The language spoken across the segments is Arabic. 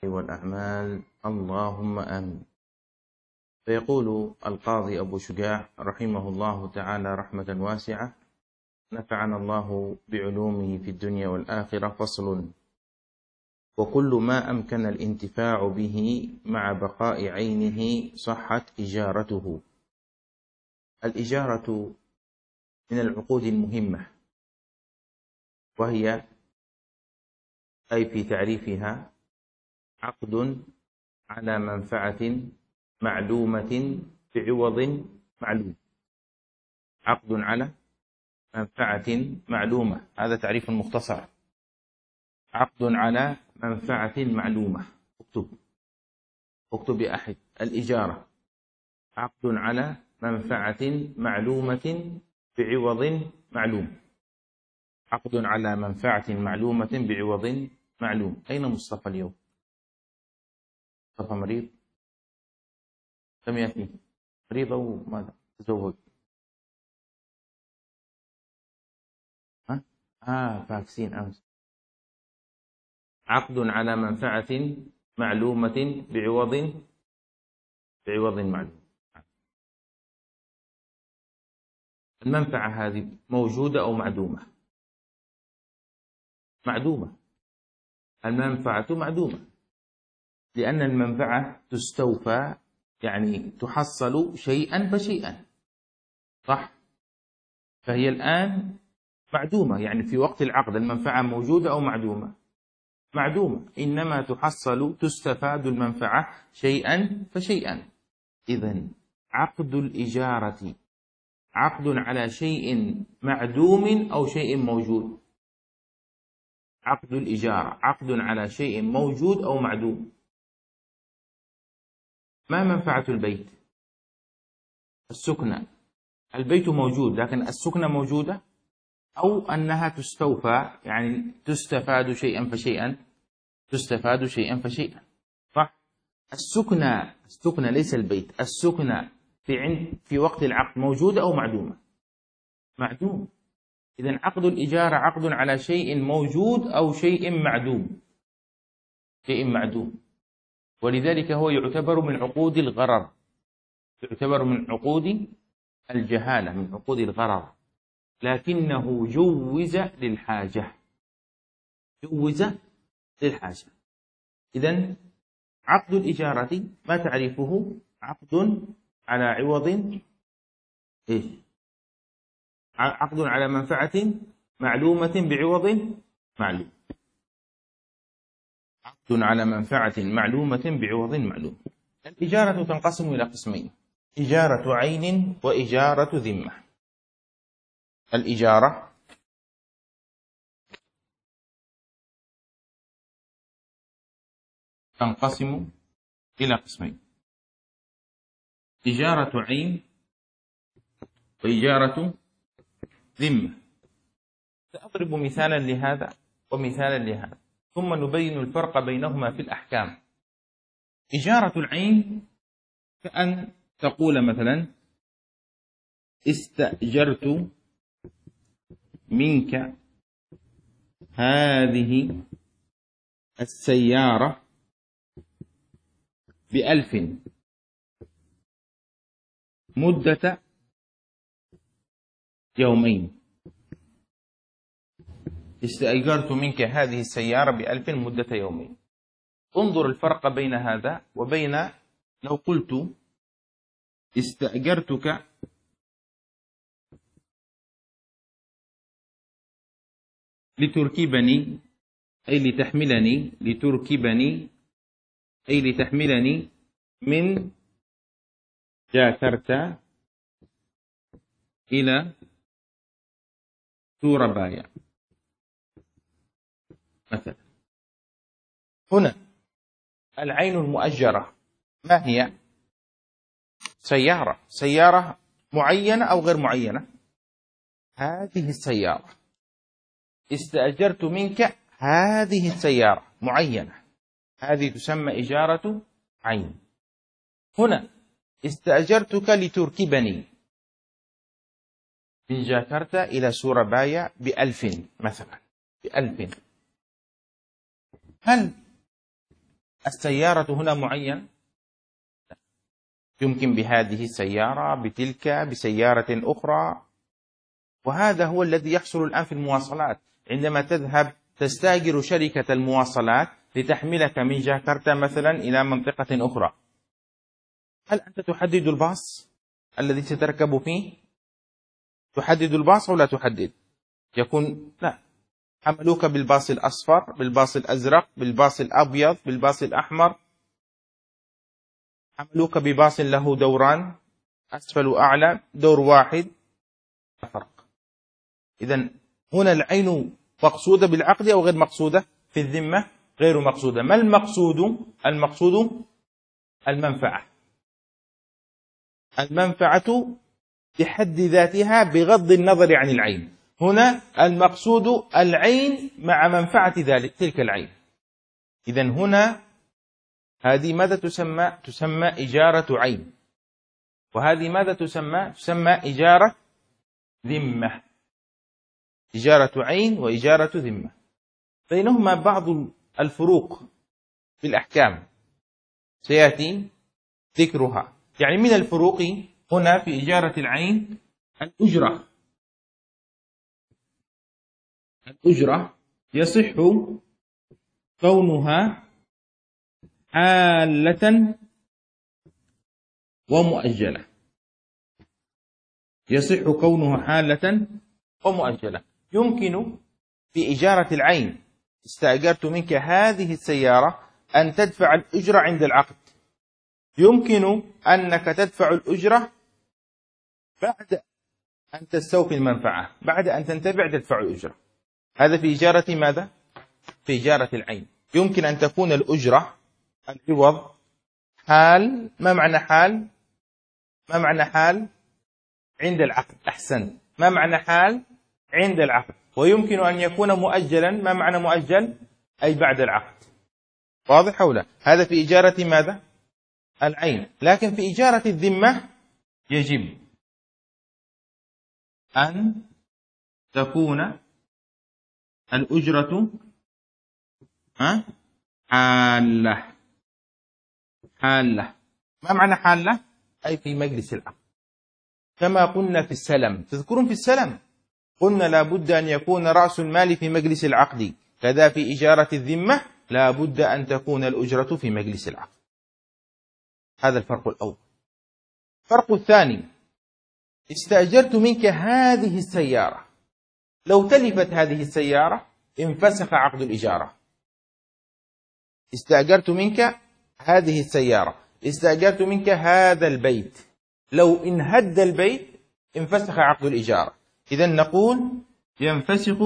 والأعمال اللهم آمين. فيقول القاضي أبو شجاع رحمه الله تعالى رحمة واسعة: نفعنا الله بعلومه في الدنيا والآخرة. فصل: وكل ما أمكن الانتفاع به مع بقاء عينه صحت إجارته. الإجارة من العقود المهمة، وهي أي في تعريفها عقد على منفعة معلومة بعوض معلوم. عقد على منفعة معلومة، هذا تعريف مختصر. عقد على منفعة معلومة. اكتب يا أحد: الإجارة عقد على منفعة معلومة بعوض معلوم. عقد على منفعة معلومة بعوض معلوم. أين مصطفى اليوم؟ مصطفى مريض؟ لم يأتي؟ مريض أو ماذا؟ تزوج؟ فاكسين أمس. عقد على منفعة معلومة بعوض معلوم. المنفعة هذه موجودة أو معدومة؟ معدومة. المنفعة معدومة، لأن المنفعة تستوفى، يعني تحصل شيئا فشيئا، صح؟ فهي الآن معدومة، يعني في وقت العقد المنفعة موجودة أو معدومة؟ معدومة، إنما تستفاد المنفعة شيئا فشيئا. إذن عقد الإجارة عقد على شيء معدوم أو شيء موجود. عقد الإجارة عقد على شيء موجود أو معدوم. ما منفعة البيت؟ السكنة. البيت موجود لكن السكنة موجودة، أو أنها تستوفى، يعني تستفاد شيئا فشيئا. تستفاد شيئا فشيئا، صح؟ السكنة ليس البيت. السكنة في وقت العقد موجودة أو معدومة؟ معدوم. إذن عقد الإجارة عقد على شيء موجود أو شيء معدوم. شيء معدوم، ولذلك هو يعتبر من عقود الغرر، يعتبر من عقود الجهالة، من عقود الغرر، لكنه جوز للحاجة. جوز للحاجة. إذن عقد الإجارة ما تعريفه؟ عقد على عوض إيش؟ عقد على منفعة معلومة بعوض معلوم. عقد على منفعة معلومة بعوض معلوم. الإجارة تنقسم إلى قسمين: إجارة عين وإجارة ذمة. الإجارة تنقسم إلى قسمين: إجارة عين وإجارة ذمة. سأضرب مثالا لهذا ومثالا لهذا، ثم نبين الفرق بينهما في الأحكام. إجارة العين كأن تقول مثلا: استأجرت منك هذه السيارة ب1,000 مدة يومين. استأجرت منك هذه السيارة ب1,000 مدة يومين. انظر الفرق بين هذا وبين لو قلت: استأجرتك لتركبني، أي لتحملني، لتركبني أي لتحملني من جاكرتا إلى سورابايا مثلا. هنا العين المؤجرة ما هي؟ سيارة معينة أو غير معينة؟ هذه السيارة. استأجرت منك هذه السيارة معينة، هذه تسمى إجارة عين. هنا استأجرتك لتركبني من جاكرتا إلى سورابايا ب1,000 مثلا، ب1,000. هل السيارة هنا معين، يمكن بهذه السيارة، بتلك، بسيارة أخرى. وهذا هو الذي يحصل الآن في المواصلات. عندما تذهب تستأجر شركة المواصلات لتحملك من جاكرتا مثلا إلى منطقة أخرى، هل أنت تحدد الباص الذي ستركب فيه؟ تحدد الباص أو لا تحدد؟ يكون لا، حملوك بالباص الأصفر، بالباص الأزرق، بالباص الأبيض، بالباص الأحمر، حملوك بباص له دوران، أسفل وأعلى، دور واحد، فرق. إذن هنا العين مقصودة بالعقد أو غير مقصودة؟ في الذمة غير مقصودة. ما المقصود؟ المقصود المنفعة. المنفعة بحد ذاتها بغض النظر عن العين. هنا المقصود العين مع منفعة تلك العين. إذن هنا هذه ماذا تسمى؟ تسمى إجارة عين. وهذه ماذا تسمى؟ تسمى إجارة ذمة. إجارة عين وإجارة ذمة، بينهما بعض الفروق في الأحكام سيأتي ذكرها. يعني من الفروق هنا في إجارة العين الأجرة يصح كونها حالة ومؤجلة. يصح كونها حالة ومؤجلة. يمكن في إجارة العين، استأجرت منك هذه السيارة، أن تدفع الأجرة عند العقد. يمكن أنك تدفع الأجرة بعد أن تستوفي المنفعة، بعد أن تنتفع تدفع الأجرة. هذا في إجارة ماذا؟ في إجارة العين. يمكن أن تكون الأجرة العوض حال. ما معنى حال؟ ما معنى حال؟ عند العقد. أحسن. ما معنى حال؟ عند العقد. ويمكن أن يكون مؤجلا. ما معنى مؤجل؟ أي بعد العقد. واضح أو لا؟ هذا في إجارة ماذا؟ العين. لكن في إجارة الذمة يجب أن تكون الأجرة حالة. حالة. ما معنى حالة؟ أي في مجلس العقد. كما قلنا في السلم، تذكرون في السلم قلنا لا بد أن يكون رأس المال في مجلس العقد، كذا في إجارة الذمة لا بد أن تكون الأجرة في مجلس العقد. هذا الفرق الأول. الفرق الثاني، استأجرت منك هذه السيارة، لو تلفت هذه السيارة انفسخ عقد الإجارة. استأجرت منك هذه السيارة، استأجرت منك هذا البيت، لو انهد البيت انفسخ عقد الإجارة. إذن نقول ينفسخ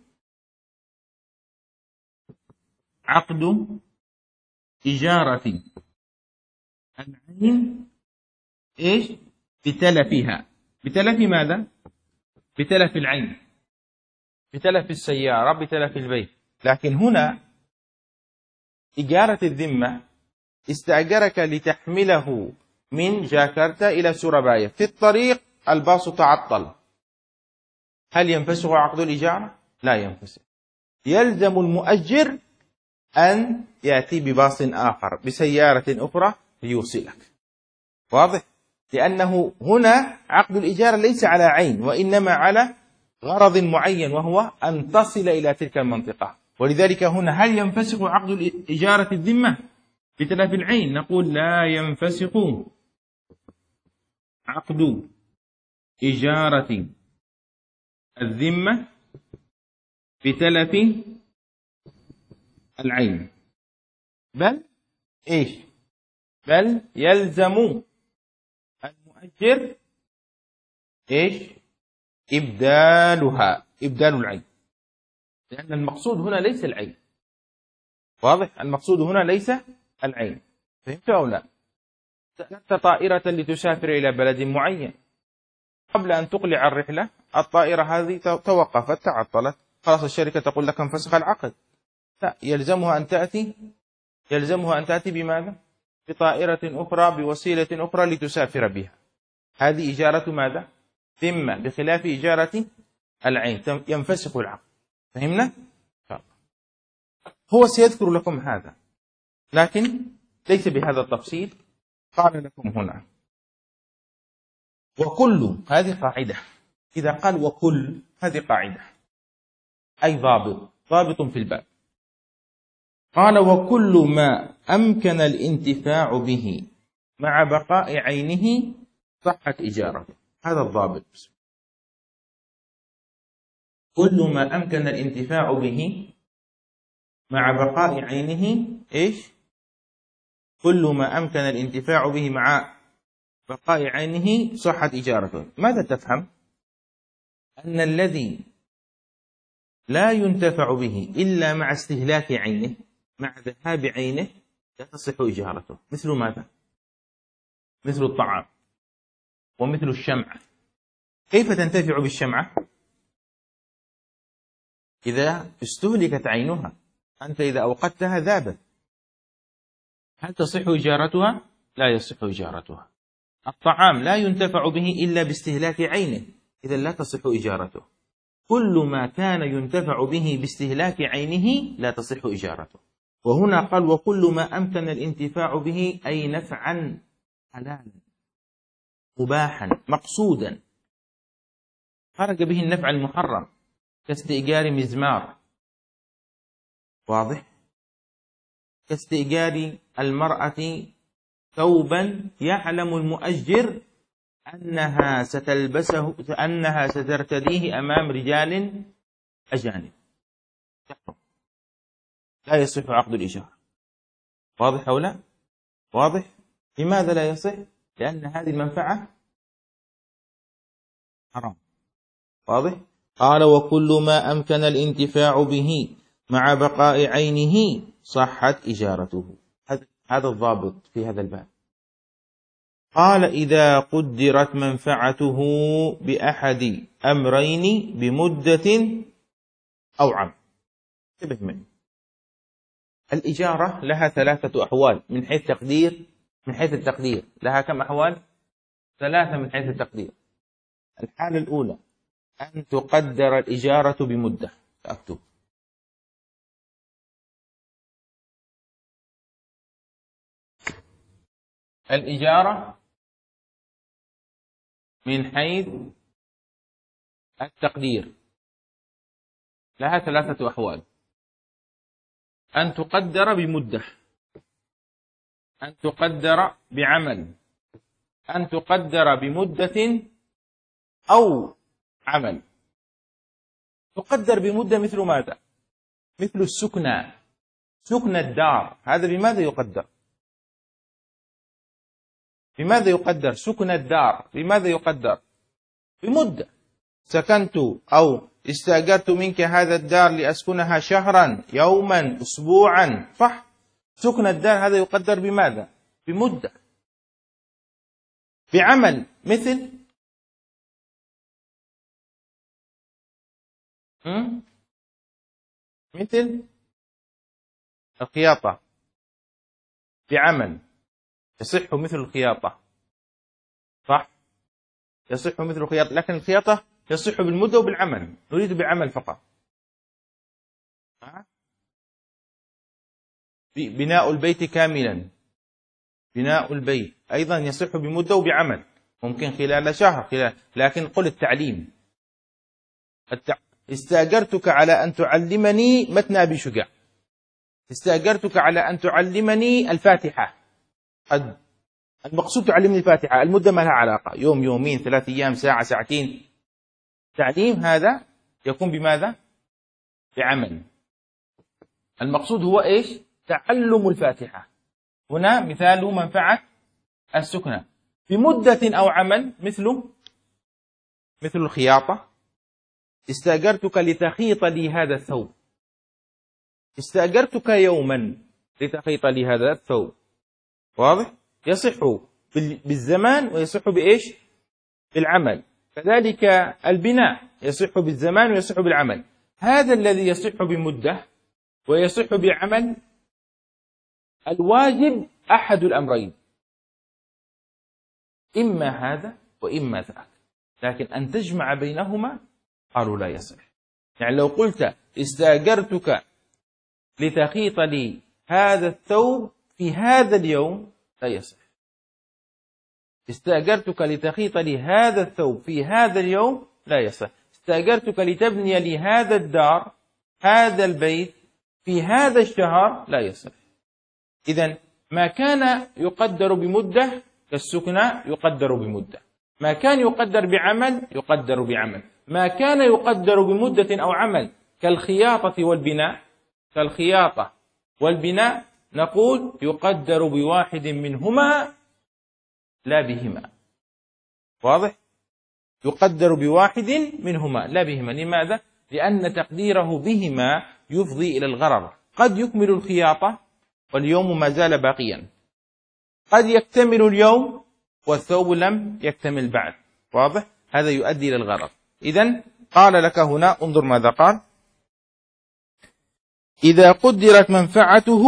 عقد إجارة العين إيش؟ بتلفها. بتلف ماذا؟ بتلف العين، بتلف السيارة، بتلف البيت. لكن هنا إجارة الذمة استأجرك لتحمله من جاكرتا إلى سورابايا، في الطريق الباص تعطل، هل ينفسخ عقد الإجارة؟ لا ينفسخ. يلزم المؤجر أن يأتي بباص آخر، بسيارة أخرى ليوصلك. واضح؟ لأنه هنا عقد الإجارة ليس على عين، وإنما على غرض معين، وهو أن تصل إلى تلك المنطقة. ولذلك هنا هل ينفسخ عقد إجارة الذمة بتلف العين؟ نقول لا ينفسخ عقد إجارة الذمة بتلف العين، بل إيش؟ بل يلزم المؤجر إيش؟ إبدالها، إبدال العين، لأن المقصود هنا ليس العين. واضح؟ المقصود هنا ليس العين. فهمت أو لا؟ سألت طائرة لتسافر إلى بلد معين، قبل أن تقلع الرحلة الطائرة هذه توقفت، تعطلت، خلاص الشركة تقول لك انفسخ العقد. لا، يلزمها أن تأتي بماذا؟ بطائرة أخرى، بوسيلة أخرى لتسافر بها. هذه إجارة ماذا؟ ذمة، بخلاف إجارة العين ينفسخ العقد. فهمنا؟ هو سيذكر لكم هذا، لكن ليس بهذا التفصيل، قال لكم هنا وكل، هذه قاعدة، إذا قال وكل هذه قاعدة أي ضابط في الباب. قال وكل ما أمكن الانتفاع به مع بقاء عينه صحت إجارته. هذا الضابط. كل ما أمكن الانتفاع به مع بقاء عينه إيش؟ كل ما أمكن الانتفاع به مع بقاء عينه صحت إجارته. ماذا تفهم؟ أن الذي لا ينتفع به إلا مع استهلاك عينه، مع ذهاب عينه، لا تصح إجارته. مثل ماذا؟ مثل الطعام ومثل الشمعة. كيف تنتفع بالشمعة؟ إذا استهلكت عينها، أنت إذا أوقدتها ذابت. هل تصح إجارتها؟ لا يصح إجارتها. الطعام لا ينتفع به إلا باستهلاك عينه، إذا لا تصح إجارته. كل ما كان ينتفع به باستهلاك عينه لا تصح إجارته. وهنا قال وكل ما أمكن الانتفاع به أي نفعا حلالا مباحا مقصودا، خرج به النفع المحرم كاستئجار مزمار، واضح؟ كاستئجار المرأة ثوبا يعلم المؤجر أنها ستلبسه، أنها سترتديه أمام رجال أجانب، لا يصح عقد الإيجار. واضح أو لا؟ واضح؟ لماذا لا يصح؟ لأن هذه المنفعة حرام. واضح؟ قال وكل ما أمكن الانتفاع به مع بقاء عينه صحت إجارته. هذا الضابط في هذا الباب. قال إذا قدرت منفعته بأحد أمرين بمدة أو عام. انتبه معي، الإجارة لها ثلاثة أحوال من حيث التقدير. لها كم أحوال؟ ثلاثة من حيث التقدير. الحالة الأولى أن تقدر الإجارة بمدة. أكتب الإجارة من حيث التقدير لها ثلاثة أحوال: أن تقدر بمدة، أن تقدر بعمل، أن تقدر بمدة أو عمل. تقدر بمدة مثل ماذا؟ مثل السكنى، سكن الدار، هذا بماذا يقدر؟ بماذا يقدر؟ سكن الدار بماذا يقدر؟ بمدة. سكنت أو استأجرت منك هذا الدار لأسكنها شهرا، يوما، أسبوعا، صح؟ سكن الدار هذا يقدر بماذا؟ بمدة. بعمل مثل الخياطة، بعمل يصح مثل الخياطة، صح؟ يصح مثل الخياطة، لكن الخياطة يصح بالمدة وبالعمل، نريد بعمل فقط. بناء البيت كاملا، بناء البيت أيضا يصح بمدة وبعمل، ممكن خلال شهر، لكن قل التعليم. استأجرتك على أن تعلمني متن أبي شجاع، استأجرتك على أن تعلمني الفاتحة، المقصود تعلمني الفاتحة، المدة ما لها علاقة، يوم، يومين، 3 أيام، ساعة، ساعتين. تعليم هذا يكون بماذا؟ بعمل. المقصود هو إيش؟ تعلم الفاتحة. هنا مثال منفعة السكنى بمدة أو عمل، مثل الخياطة. استأجرتك لتخيط لي هذا الثوب، استأجرتك يوما لتخيط لي هذا الثوب، واضح؟ يصح بالزمان ويصح بإيش؟ بالعمل. كذلك البناء يصح بالزمان ويصح بالعمل. هذا الذي يصح بمدة ويصح بعمل، الواجب أحد الأمرين، إما هذا وإما ذاك، لكن أن تجمع بينهما قالوا لا يصح. يعني لو قلت استأجرتك لتخيط لي هذا الثوب في هذا اليوم لا يصح. استأجرتك لتخيط لي هذا الثوب في هذا اليوم لا يصح. استأجرتك لتبني لي هذا الدار هذا البيت في هذا الشهر لا يصح. إذن ما كان يقدر بمدة كالسكنى يقدر بمدة، ما كان يقدر بعمل يقدر بعمل، ما كان يقدر بمدة أو عمل كالخياطة والبناء نقول يقدر بواحد منهما لا بهما. واضح؟ يقدر بواحد منهما لا بهما. لماذا؟ لأن تقديره بهما يفضي إلى الغرر. قد يكمل الخياطة واليوم ما زال باقيا، قد يكتمل اليوم والثوب لم يكتمل بعد. واضح؟ هذا يؤدي إلى الغرر. إذن قال لك هنا انظر ماذا قال: إذا قدرت منفعته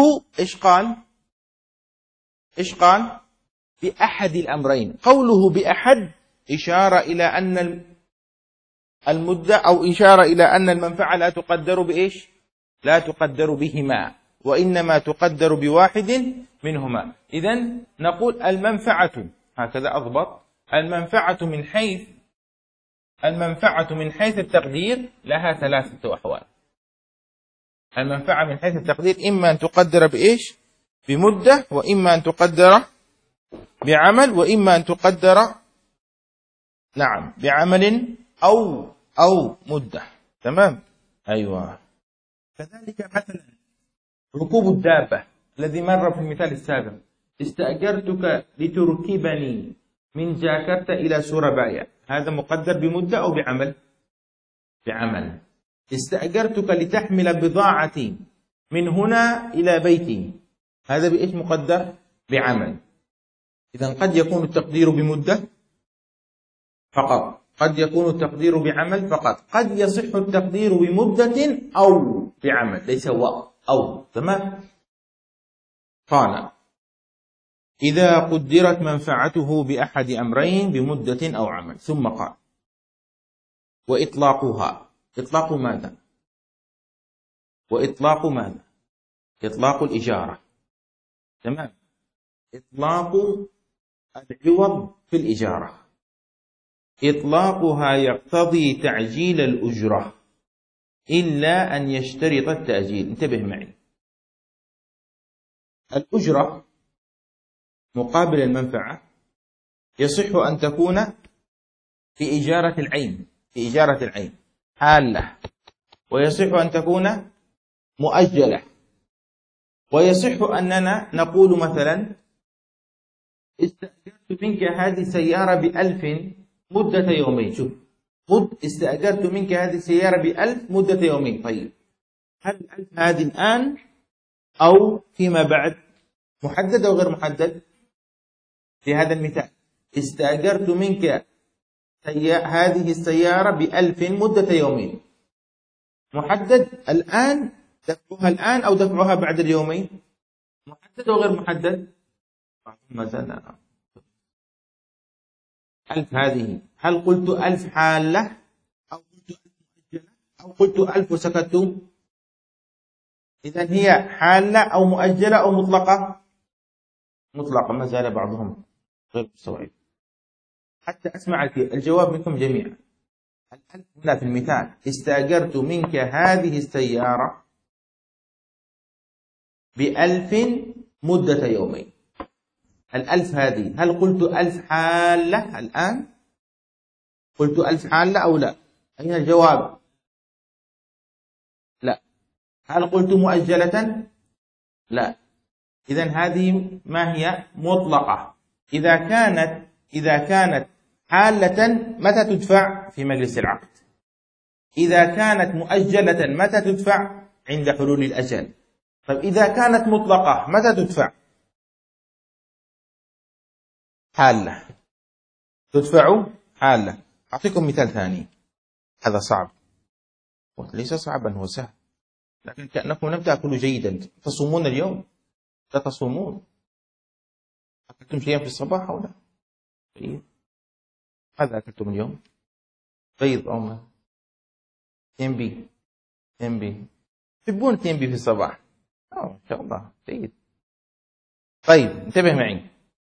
إيش قال؟ بأحد الأمرين. قوله بأحد إشارة إلى أن المدة أو إشارة إلى أن المنفعة لا تقدر بإيش؟ لا تقدر بهما، وإنما تقدر بواحد منهما. إذن نقول المنفعة، هكذا أضبط، المنفعة من حيث التقدير لها ثلاثة أحوال. المنفعة من حيث التقدير إما أن تقدر بإيش؟ بمدة، وإما أن تقدر بعمل، وإما أن تقدر بعمل أو مدة. تمام؟ أيوة. كذلك مثلا ركوب الدابة الذي مر في المثال السابق: استأجرتك لتركبني من جاكرتا إلى سورابايا، هذا مقدر بمدة أو بعمل. استأجرتك لتحمل بضاعتي من هنا إلى بيتي، هذا بإيش مقدر؟ بعمل. إذن قد يكون التقدير بمدة فقط، قد يكون التقدير بعمل فقط، قد يصح التقدير بمدة أو بعمل، ليس أو. تمام؟ قال: إذا قدرت منفعته بأحد أمرين بمدة أو عمل. ثم قال: وإطلاقها. إطلاق ماذا؟ إطلاق الإجارة. تمام؟ إطلاق العوض في الإجارة. إطلاقها يقتضي تعجيل الأجرة إلا أن يشترط التأجيل. انتبه معي، الأجرة مقابل المنفعة يصح أن تكون في إجارة العين حالة، ويصح أن تكون مؤجلة، ويصح أننا نقول مثلا: استأجرت منك هذه السيارة ب1000 مدة يومين. شوف، استأجرت منك هذه السيارة ب1000 مدة يومين. طيب، هل 1000 هذه الآن أو فيما بعد؟ محدد أو غير محدد؟ في هذا المثال استأجرت منك هذه السيارة ب1000 مدة يومين، محدد الآن، دفعها الآن أو دفعها بعد اليومين؟ محدد أو غير محدد؟ مثلا 1000 هذه، هل قلت 1000 حالة أو قلت 1000 مؤجلة أو قلت 1000 وسكت؟ إذن هي حالة أو مؤجلة أو مطلقة؟ مطلقة. ما زال بعضهم غير مستوعب. حتى أسمع الجواب منكم جميعا. الألف هنا في المثال: استأجرت منك هذه السيارة ب1000 مدة يومين. 1000 هذه، هل قلت 1000 حالة الآن؟ قلت 1000 حالة أو لا؟ أين الجواب؟ لا. هل قلت مؤجلة؟ لا. إذن هذه ما هي؟ مطلقة. إذا كانت حالة متى تدفع؟ في مجلس العقد. إذا كانت مؤجلة متى تدفع؟ عند حلول الأجل. طيب إذا كانت مطلقة متى تدفع؟ حالة، تدفع حالة. أعطيكم مثال ثاني، هذا صعب، ليس صعبا، هو سهل، لكن كأنكم لم تأكلوا جيدا. تصومون اليوم؟ لا تصومون. أكلتم شيئا في الصباح أو لا؟ ماذا أكلتم اليوم؟ بيض أو ما؟ تنبي تحبون تنبي في الصباح؟ إن شاء الله، جيد. طيب انتبه معي،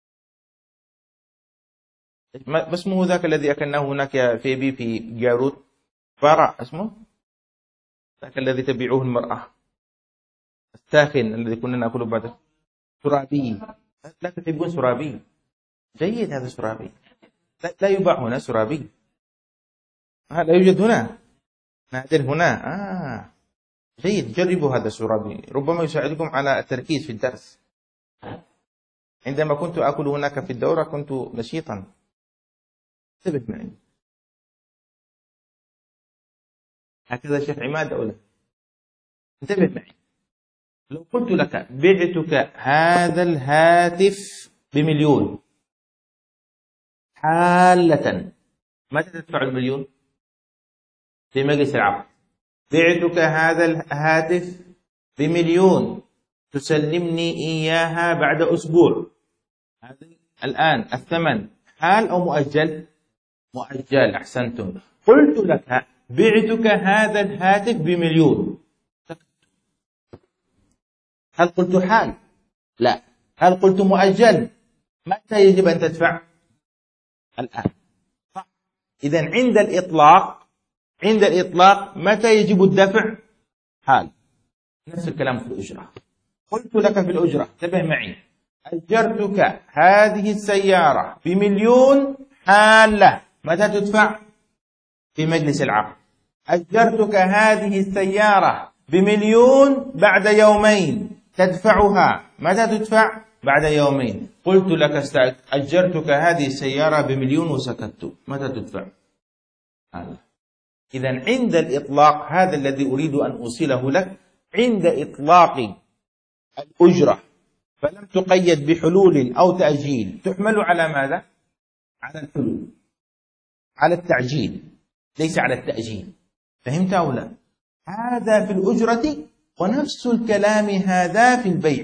ما اسمه ذاك الذي أكلناه هناك في بي في جاروت؟ فارع اسمه، ذاك الذي تبيعه المرأة، الساخن الذي كنا نأكله بعد. سرابي. لا تحبون سرابي؟ جيد، هذا سرابي. لا يباع هنا سرابي، لا يوجد هنا، نادر هنا. جيد، جربوا هذا السرابي، ربما يساعدكم على التركيز في الدرس. عندما كنت أكل هناك في الدورة كنت نشيطا. انتبه معي، هكذا شيخ عماد أولا. انتبه معي، لو قلت لك بعتك هذا الهاتف ب1,000,000 حالة، متى تدفع ال1,000,000 في مجلس العقد؟ بعتك هذا الهاتف ب1,000,000 تسلمني إياها بعد أسبوع. الآن الثمن حال أو مؤجل؟ مؤجل، أحسنتم. قلت لك بعتك هذا الهاتف ب1,000,000، هل قلت حال؟ لا. هل قلت مؤجل؟ متى يجب أن تدفع؟ الآن. إذن عند الإطلاق متى يجب الدفع؟ حال. نفس الكلام في الأجرة. قلت لك في الأجرة، انتبه معي، أجرتك هذه السيارة ب1,000,000 حالة، متى تدفع؟ في مجلس العقد. أجرتك هذه السيارة ب1,000,000 بعد يومين، تدفعها، متى تدفع؟ بعد يومين. قلت لك أجرتك هذه السيارة ب1,000,000 وسكت، متى تدفع؟ إذن عند الإطلاق، هذا الذي أريد أن أوصله لك، عند إطلاق الأجرة فلم تقيد بحلول أو تأجيل، تحمل على ماذا؟ على الحلول، على التعجيل، ليس على التأجيل. فهمت أو لا؟ هذا في الأجرة، ونفس الكلام هذا في البيع.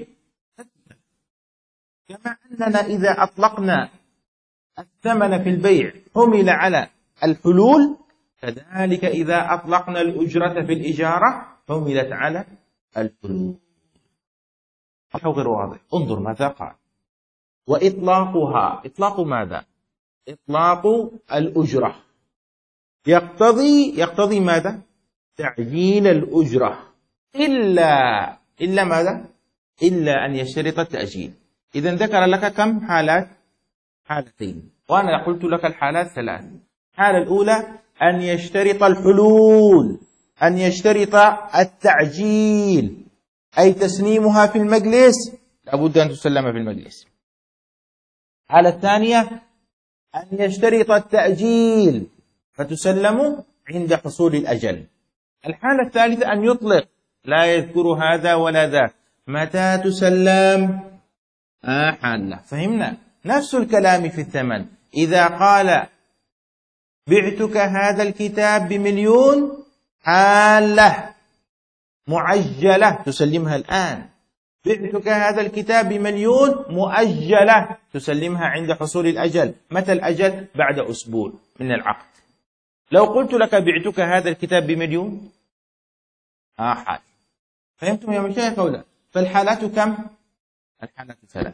كما أننا إذا أطلقنا الثمن في البيع حمل على الحلول، كذلك إذا أطلقنا الأجرة في الإجارة حملت على الحلول. غير واضح؟ انظر ماذا قال. وإطلاقها، إطلاق ماذا؟ إطلاق الأجرة يقتضي ماذا؟ تعجيل الأجرة، إلا ماذا؟ إلا أن يشترط التأجيل. إذن ذكر لك كم حالات؟ حالتين، وأنا قلت لك الحالات 3. الحالة الأولى أن يشترط الحلول، أن يشترط التعجيل، أي تسليمها في المجلس، لابد أن تسلم في المجلس. الحالة الثانية أن يشترط التأجيل فتسلم عند حصول الأجل. الحالة الثالثة أن يطلق، لا يذكر هذا ولا ذاك، متى تسلم؟ حالة. فهمنا؟ نفس الكلام في الثمن. إذا قال بعتك هذا الكتاب ب1,000,000 حالة معجلة، تسلمها الآن. بعتك هذا الكتاب ب1,000,000 مؤجلة، تسلمها عند حصول الأجل. متى الأجل؟ بعد أسبوع من العقد. لو قلت لك بعتك هذا الكتاب ب1,000,000 حال. فهمتم يا مشايخ أو لا؟ فالحالات كم؟ الحالات 3.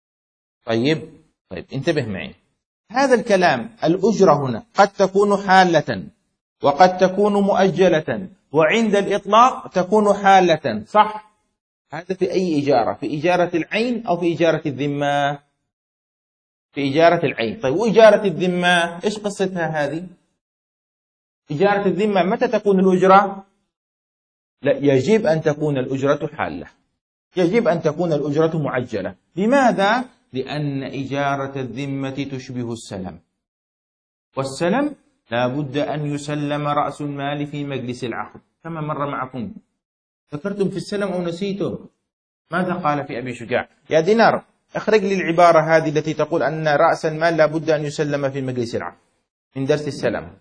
طيب انتبه معي، هذا الكلام الأجرة هنا قد تكون حالة وقد تكون مؤجلة، وعند الإطلاق تكون حالة، صح؟ هذا في أي إجارة؟ في إجارة العين أو في إجارة الذمة؟ في إجارة العين. طيب وإجارة الذمة إيش قصتها هذه؟ إجارة الذمة متى تكون الأجرة؟ لا، يجب أن تكون الأجرة حالة، يجب أن تكون الأجرة معجلة. لماذا؟ لأن إجارة الذمة تشبه السلم، والسلم لا بد أن يسلم رأس المال في مجلس العقد، كما مر معكم. ذكرتم في السلم أو نسيتم؟ ماذا قال في أبي شجاع؟ يا دينار، اخرج لي العبارة هذه التي تقول أن رأس المال لا بد أن يسلم في مجلس العقد من درس السلم.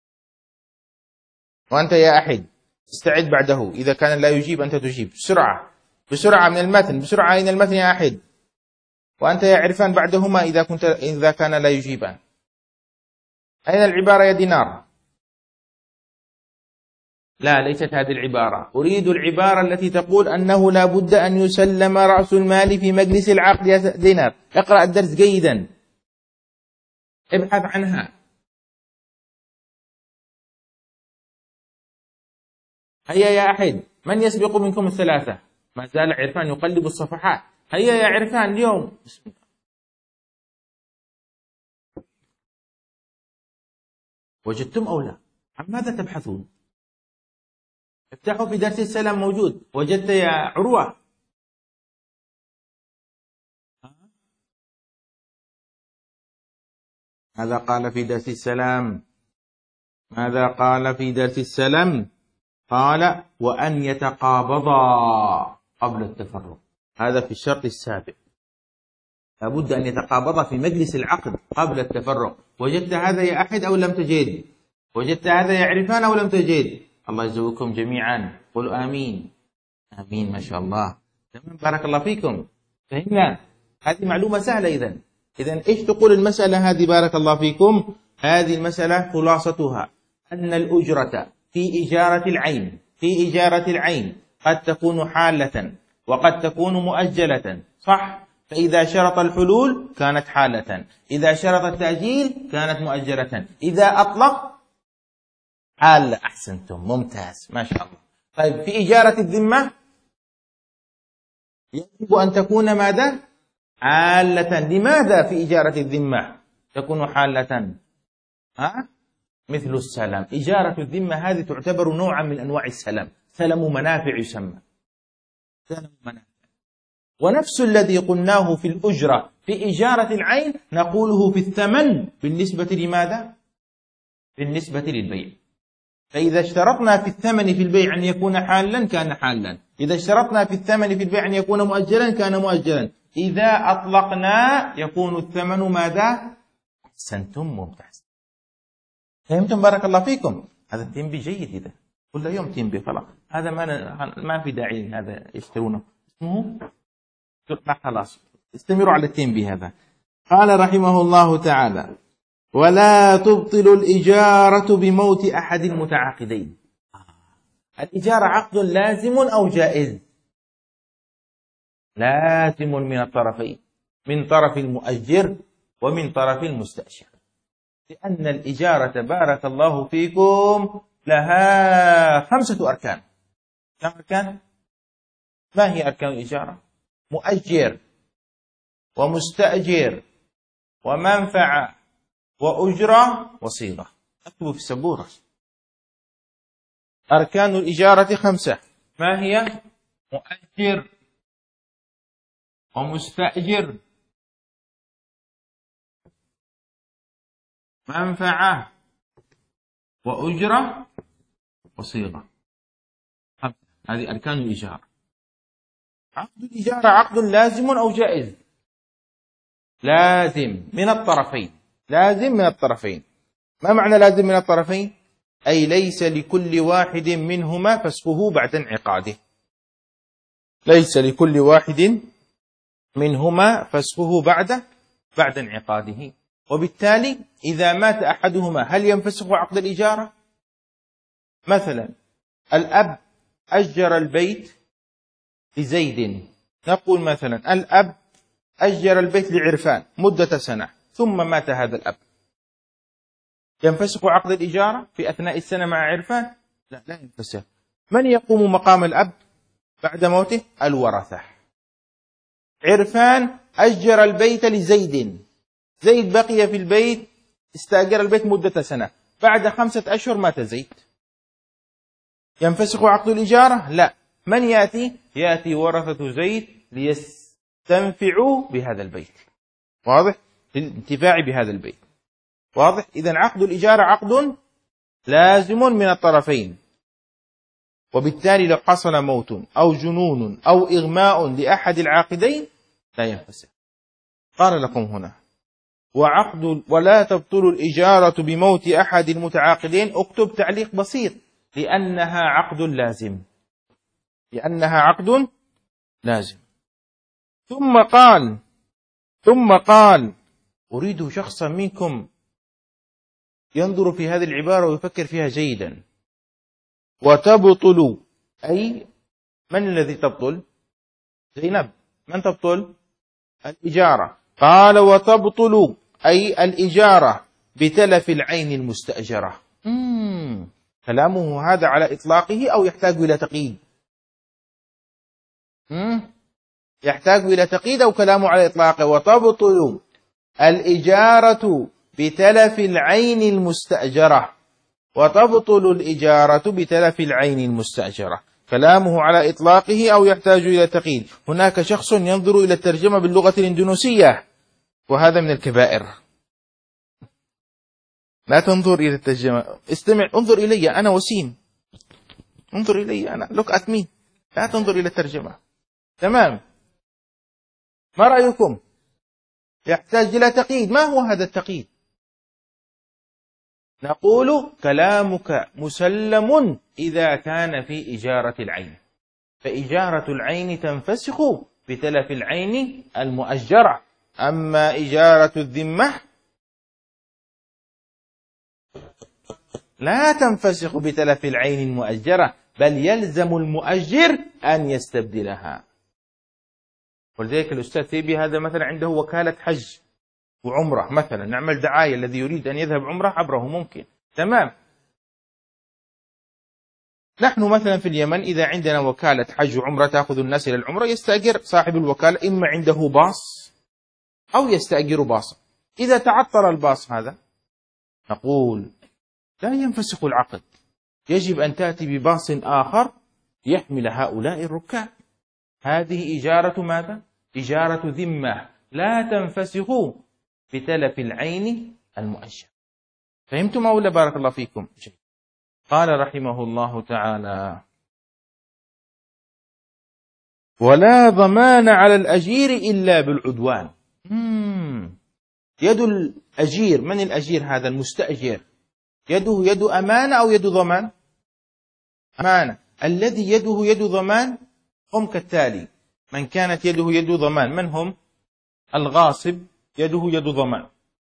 وأنت يا أحد استعد بعده، إذا كان لا يجيب أنت تجيب بسرعة من المتن، بسرعة أين المتن يا أحد؟ وأنت يا عرفان بعدهما إذا كان لا يجيبان. أين العبارة يا دينار؟ لا، ليست هذه العبارة. أريد العبارة التي تقول أنه لا بد أن يسلم رأس المال في مجلس العقد. يا دينار، اقرأ الدرس جيدا، ابحث عنها. هيا يا أحد، من يسبق منكم الثلاثة؟ ما زال عرفان يقلب الصفحات. هيا يا عرفان اليوم. بسم الله. وجدتم أو لا؟ عن ماذا تبحثون؟ افتحوا في درس السلام، موجود. وجدت يا عروة؟ ماذا قال في درس السلام؟ ماذا قال في درس السلام؟ قال وأن يتقابضا قبل التفرق. هذا في الشرط السابق، لابد أن يتقابضا في مجلس العقد قبل التفرق. وجدت هذا يا أحد أو لم تجد؟ وجدت هذا يا عرفان أو لم تجد؟ الله يجزيكم جميعا، قولوا آمين. آمين، ما شاء الله، تمام، بارك الله فيكم. فهمنا، هذه معلومة سهلة. إذن إيش تقول المسألة هذه؟ بارك الله فيكم. هذه المسألة خلاصتها أن الأجرة في إجارة العين قد تكون حالة وقد تكون مؤجلة، صح؟ فإذا شرط الحلول كانت حالة، إذا شرط التأجيل كانت مؤجلة، إذا أطلق حالة. أحسنتم، ممتاز، ما شاء الله. طيب، في إجارة الذمة يجب أن تكون ماذا؟ حالة. لماذا في إجارة الذمة تكون حالة؟ مثل السلام. إجارة الذمة هذه تعتبر نوعا من أنواع السلام، سلم منافع يسمى، سلم منافع. ونفس الذي قلناه في الأجرة في إجارة العين نقوله في الثمن بالنسبة لماذا؟ بالنسبة للبيع. فإذا اشترطنا في الثمن في البيع أن يكون حالا كان حالا، إذا اشترطنا في الثمن في البيع أن يكون مؤجلا كان مؤجلا، إذا أطلقنا يكون الثمن ماذا؟ أحسنتم، ممتاز. فهمتم؟ بارك الله فيكم. هذا التنبيه جيد، إذا كل يوم تنبيه خلاص. هذا ما في داعي هذا يشترونه اسمه خلاص. استمروا على التنبيه هذا. قال رحمه الله تعالى ولا تبطل الإجارة بموت أحد المتعاقدين. الإجارة عقد لازم أو جائز؟ لازم من الطرفين، من طرف المؤجر ومن طرف المستأجر، لأن الإجارة بارك الله فيكم لها 5 أركان. كم أركان؟ ما هي أركان الإجارة؟ مؤجر ومستأجر ومنفعة وأجرة وصيغة. اكتبوا في السبورة. أركان الإجارة 5. ما هي؟ مؤجر ومستأجر، منفعة وأجرة وصيغة. هذه أركان الإجارة. عقد الإجارة عقد لازم أو جائز؟ لازم من الطرفين. لازم من الطرفين. ما معنى لازم من الطرفين؟ أي ليس لكل واحد منهما فسخه بعد انعقاده. ليس لكل واحد منهما فسخه بعد انعقاده. وبالتالي إذا مات أحدهما هل ينفسخ عقد الإجارة؟ مثلا الأب أجر البيت لزيد، نقول مثلا الأب أجر البيت لعرفان مدة سنة، ثم مات هذا الأب، ينفسخ عقد الإجارة في أثناء السنة مع عرفان؟ لا ينفسخ. من يقوم مقام الأب بعد موته؟ الورثة. عرفان أجر البيت لزيد، زيد بقي في البيت، استأجر البيت مدة سنة، بعد 5 أشهر مات زيد، ينفسخ عقد الإجارة؟ لا. من يأتي ورثة زيد ليستنفعوا بهذا البيت، واضح؟ للانتفاع بهذا البيت، واضح؟ إذن عقد الإجارة عقد لازم من الطرفين، وبالتالي لو حصل موت أو جنون أو إغماء لأحد العاقدين لا ينفسخ. قال لكم هنا ولا تبطل الإجارة بموت أحد المتعاقدين. اكتب تعليق بسيط: لأنها عقد لازم، لأنها عقد لازم. ثم قال أريد شخصا منكم ينظر في هذه العبارة ويفكر فيها جيدا. وتبطل أي من الذي تبطل؟ زينب. من تبطل؟ الإجارة. قال وتبطل أي الإجارة بتلف العين المستأجرة. كلامه هذا على إطلاقه أو يحتاج إلى تقييد؟ يحتاج إلى تقييد أو كلامه على إطلاقه؟ وتبطل الإجارة بتلف العين المستأجرة. وتبطل الإجارة بتلف العين المستأجرة. كلامه على إطلاقه أو يحتاج إلى تقييد؟ هناك شخص ينظر إلى الترجمة باللغة الإندونيسية وهذا من الكبائر. لا تنظر إلى الترجمة، استمع، انظر إلي أنا وسيم، انظر إلي أنا، look at me، لا تنظر إلى الترجمة. تمام؟ ما رأيكم؟ يحتاج إلى تقييد. ما هو هذا التقييد؟ نقول كلامك مسلم إذا كان في إجارة العين، فإجارة العين تنفسخ بتلف العين المؤجرة. أما إجارة الذمة لا تنفسخ بتلف العين المؤجرة، بل يلزم المؤجر أن يستبدلها. ولذلك الأستاذ ثيبي هذا مثلا عنده وكالة حج وعمرة، مثلا نعمل دعاية، الذي يريد أن يذهب عمرة عبره ممكن. تمام. نحن مثلا في اليمن إذا عندنا وكالة حج وعمرة تأخذ الناس إلى العمرة، يستأجر صاحب الوكالة إما عنده باص أو يستأجر باصا. إذا تعطل الباص هذا نقول لا ينفسخ العقد، يجب أن تأتي بباص آخر يحمل هؤلاء الركاب. هذه إجارة ماذا؟ إجارة ذمة لا تنفسخ بتلف العين المؤجر. فهمتم أولا؟ بارك الله فيكم. قال رحمه الله تعالى: ولا ضمان على الأجير إلا بالعدوان. يد الأجير، من الأجير هذا؟ المستأجر، يده يد أمانة أو يد ضمان؟ أمانة. الذي يده يد ضمان هم كالتالي: من كانت يده يد ضمان من هم؟ الغاصب يده يد ضمان،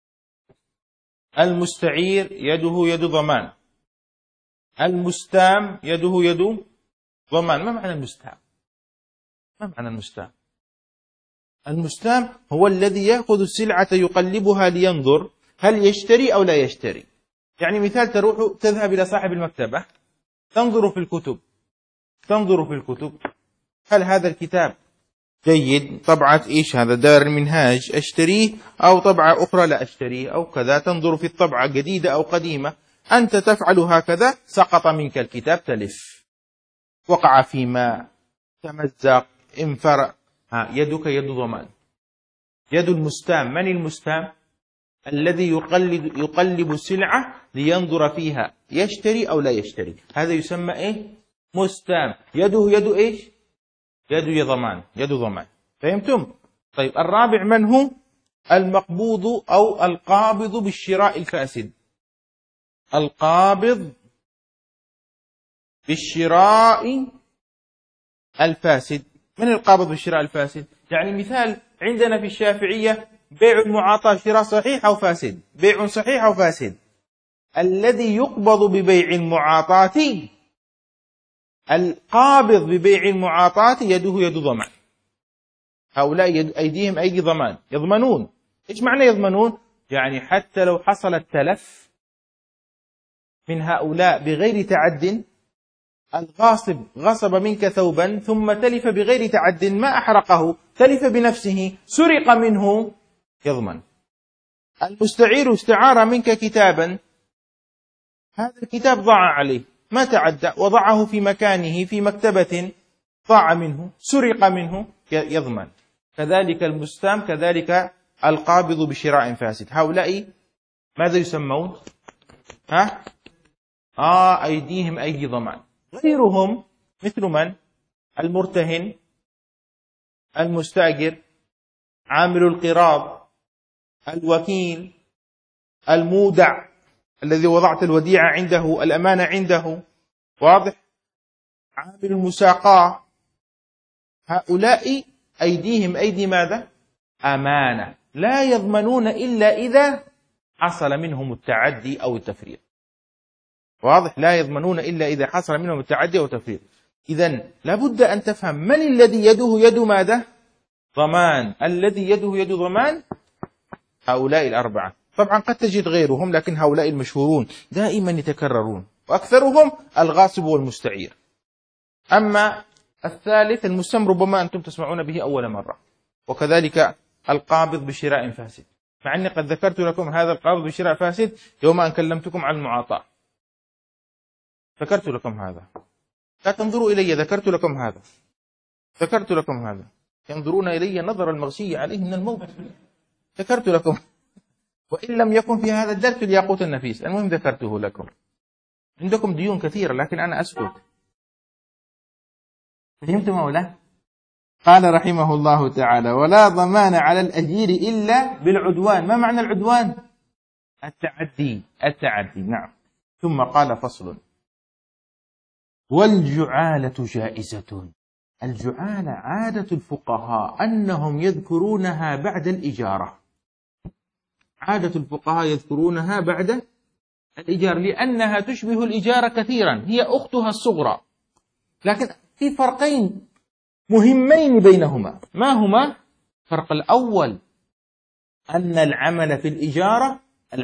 المستعير يده يد ضمان، المستام يده يد ضمان. ما معنى المستام؟ ما معنى المستام؟ المستام هو الذي يأخذ السلعة يقلبها لينظر هل يشتري أو لا يشتري. يعني مثال، تروح تذهب إلى صاحب المكتبة تنظر في الكتب، تنظر في الكتب هل هذا الكتاب جيد، طبعة إيش هذا، دار المنهاج، أشتريه أو طبعة أخرى لا أشتريه أو كذا، تنظر في الطبعة جديدة أو قديمة. أنت تفعل هكذا، سقط منك الكتاب، تلف، وقع في ماء، تمزق، انفرق، يدك يد ضمان. يد المستام، من المستام؟ الذي يقلب السلعة لينظر فيها يشتري أو لا يشتري، هذا يسمى إيه؟ مستام. يده يد إيش؟ يد ضمان، يد ضمان. فهمتم؟ طيب الرابع من هو؟ المقبوض أو القابض بالشراء الفاسد. القابض بالشراء الفاسد. من القابض بالشراء الفاسد؟ يعني مثال عندنا في الشافعية بيع المعاطاة شراء صحيح أو فاسد، بيع صحيح أو فاسد. الذي يقبض ببيع المعاطاة، القابض ببيع المعاطاة يده يد ضمان. هؤلاء أيديهم أيدي ضمان، يضمنون. إيش معنى يضمنون؟ يعني حتى لو حصل التلف من هؤلاء بغير تعد، الغاصب غصب منك ثوبا ثم تلف بغير تعد، ما أحرقه، تلف بنفسه، سرق منه، يضمن. المستعير استعار منك كتابا، هذا الكتاب ضاع عليه، ما تعدى، وضعه في مكانه في مكتبة، ضاع منه، سرق منه، يضمن. كذلك المستام، كذلك القابض بشراء فاسد. هؤلاء ماذا يسمون؟ أيديهم أيدي ضمان. غيرهم مثل من؟ المرتهن، المستأجر، عامل القراض، الوكيل، المودع الذي وضعت الوديعة عنده، الأمانة عنده، واضح؟ عامل المساقاة. هؤلاء أيديهم أيدي ماذا؟ أمانة، لا يضمنون إلا إذا حصل منهم التعدي أو التفريط. واضح؟ لا يضمنون إلا إذا حصل منهم التعدي أو التفريط. إذن لابد أن تفهم من الذي يده يد ماذا؟ ضمان. الذي يده يد ضمان هؤلاء الأربعة. طبعا قد تجد غيرهم، لكن هؤلاء المشهورون دائما يتكررون، وأكثرهم الغاصب والمستعير. أما الثالث المسمى ربما أنتم تسمعون به أول مرة، وكذلك القابض بشراء فاسد، مع أني قد ذكرت لكم هذا القابض بشراء فاسد يوم أن كلمتكم عن المعاطاة، ذكرت لكم هذا. لا تنظروا إلي، ذكرت لكم هذا، ذكرت لكم هذا. ينظرون إلي نظر المغشي عليه من الموت. ذكرت لكم، وإن لم يكن في هذا الدرس الياقوت النفيس، المهم ذكرته لكم. عندكم ديون كثيرة لكن أنا أسكت. فهمتم أولا؟ قال رحمه الله تعالى: ولا ضمان على الأجير إلا بالعدوان. ما معنى العدوان؟ التعدي. التعدي، نعم. ثم قال: فصل: والجعالة جائزة. الجعالة عادة الفقهاء أنهم يذكرونها بعد الإجارة. عادة الفقهاء يذكرونها بعد الإجارة لأنها تشبه الإجارة كثيرا، هي أختها الصغرى، لكن في فرقين مهمين بينهما. ما هما؟ الفرق الأول أن العمل في الإجارة،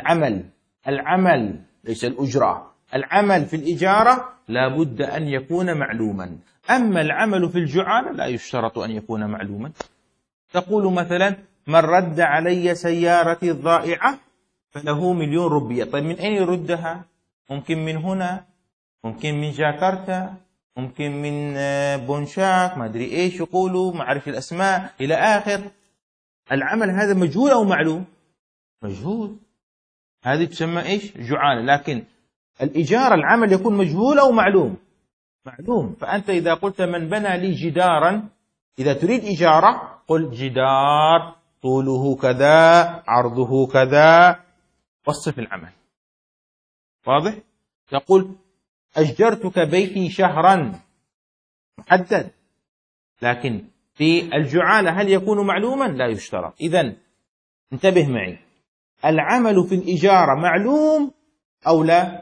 العمل ليس الأجرة، العمل في الإجارة لا بد أن يكون معلوما. أما العمل في الجعالة لا يشترط أن يكون معلوما. تقول مثلا: من رد علي سيارتي الضائعة فله 1,000,000 روبية. طيب من أين يردها؟ ممكن من هنا، ممكن من جاكرتا، ممكن من بونشاك، ما أدري إيش يقولوا، ما أعرف الأسماء إلى آخر. العمل هذا مجهول أو معلوم؟ مجهول. هذه تسمى إيش؟ جعالة. لكن الإجارة العمل يكون مجهول أو معلوم؟ معلوم. فأنت إذا قلت: من بنى لي جدارا، إذا تريد إجارة قل: جدار طوله كذا، عرضه كذا، وصف العمل. واضح؟ تقول: أجرتك بيتي شهرا، محدد. لكن في الجعالة هل يكون معلوما؟ لا يشترط. إذن انتبه معي، العمل في الإجارة معلوم أو لا؟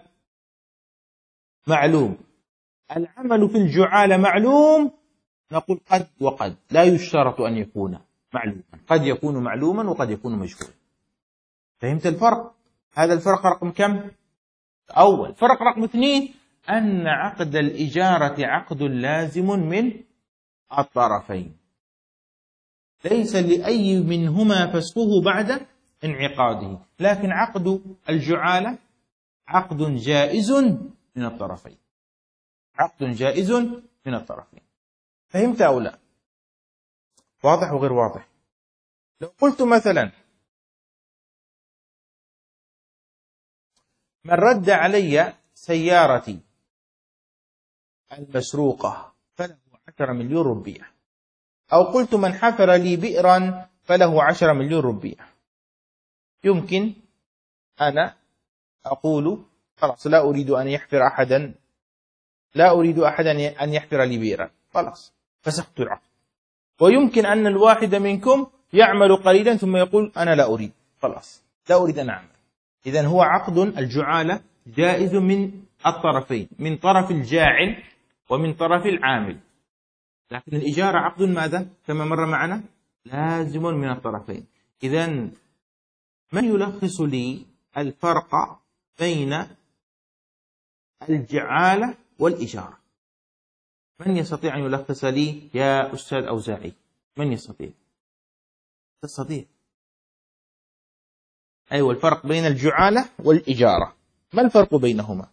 معلوم. العمل في الجعالة معلوم، نقول قد وقد، لا يشترط أن يكون معلوما، قد يكون معلوما وقد يكون مجهولا. فهمت الفرق؟ هذا الفرق رقم كم؟ أول. فرق رقم 2: أن عقد الإجارة عقد لازم من الطرفين، ليس لأي منهما فسخه بعد انعقاده، لكن عقد الجعالة عقد جائز من الطرفين، عقد جائز من الطرفين. فهمت أو لا؟ واضح وغير واضح؟ لو قلت مثلا: من رد علي سيارتي المسروقة فله 10,000,000 روبية، أو قلت: من حفر لي بئرا فله 10,000,000 روبية، يمكن أنا أقول: خلاص، لا أريد أن يحفر أحدا، لا أريد أحدا أن يحفر لي بئرا، خلاص فسخت العقد. ويمكن أن الواحد منكم يعمل قليلا ثم يقول: أنا لا أريد، خلاص لا أريد أن أعمل. إذن هو عقد الجعالة جائز من الطرفين، من طرف الجاعل ومن طرف العامل. لكن الإجارة عقد ماذا؟ كما مر معنا، لازم من الطرفين. إذن من يلخص لي الفرق بين الجعالة والإجارة؟ من يستطيع أن يلخص لي يا أستاذ أوزاعي؟ من يستطيع؟ تستطيع؟ أيوة، الفرق بين الجعالة والإجارة، ما الفرق بينهما؟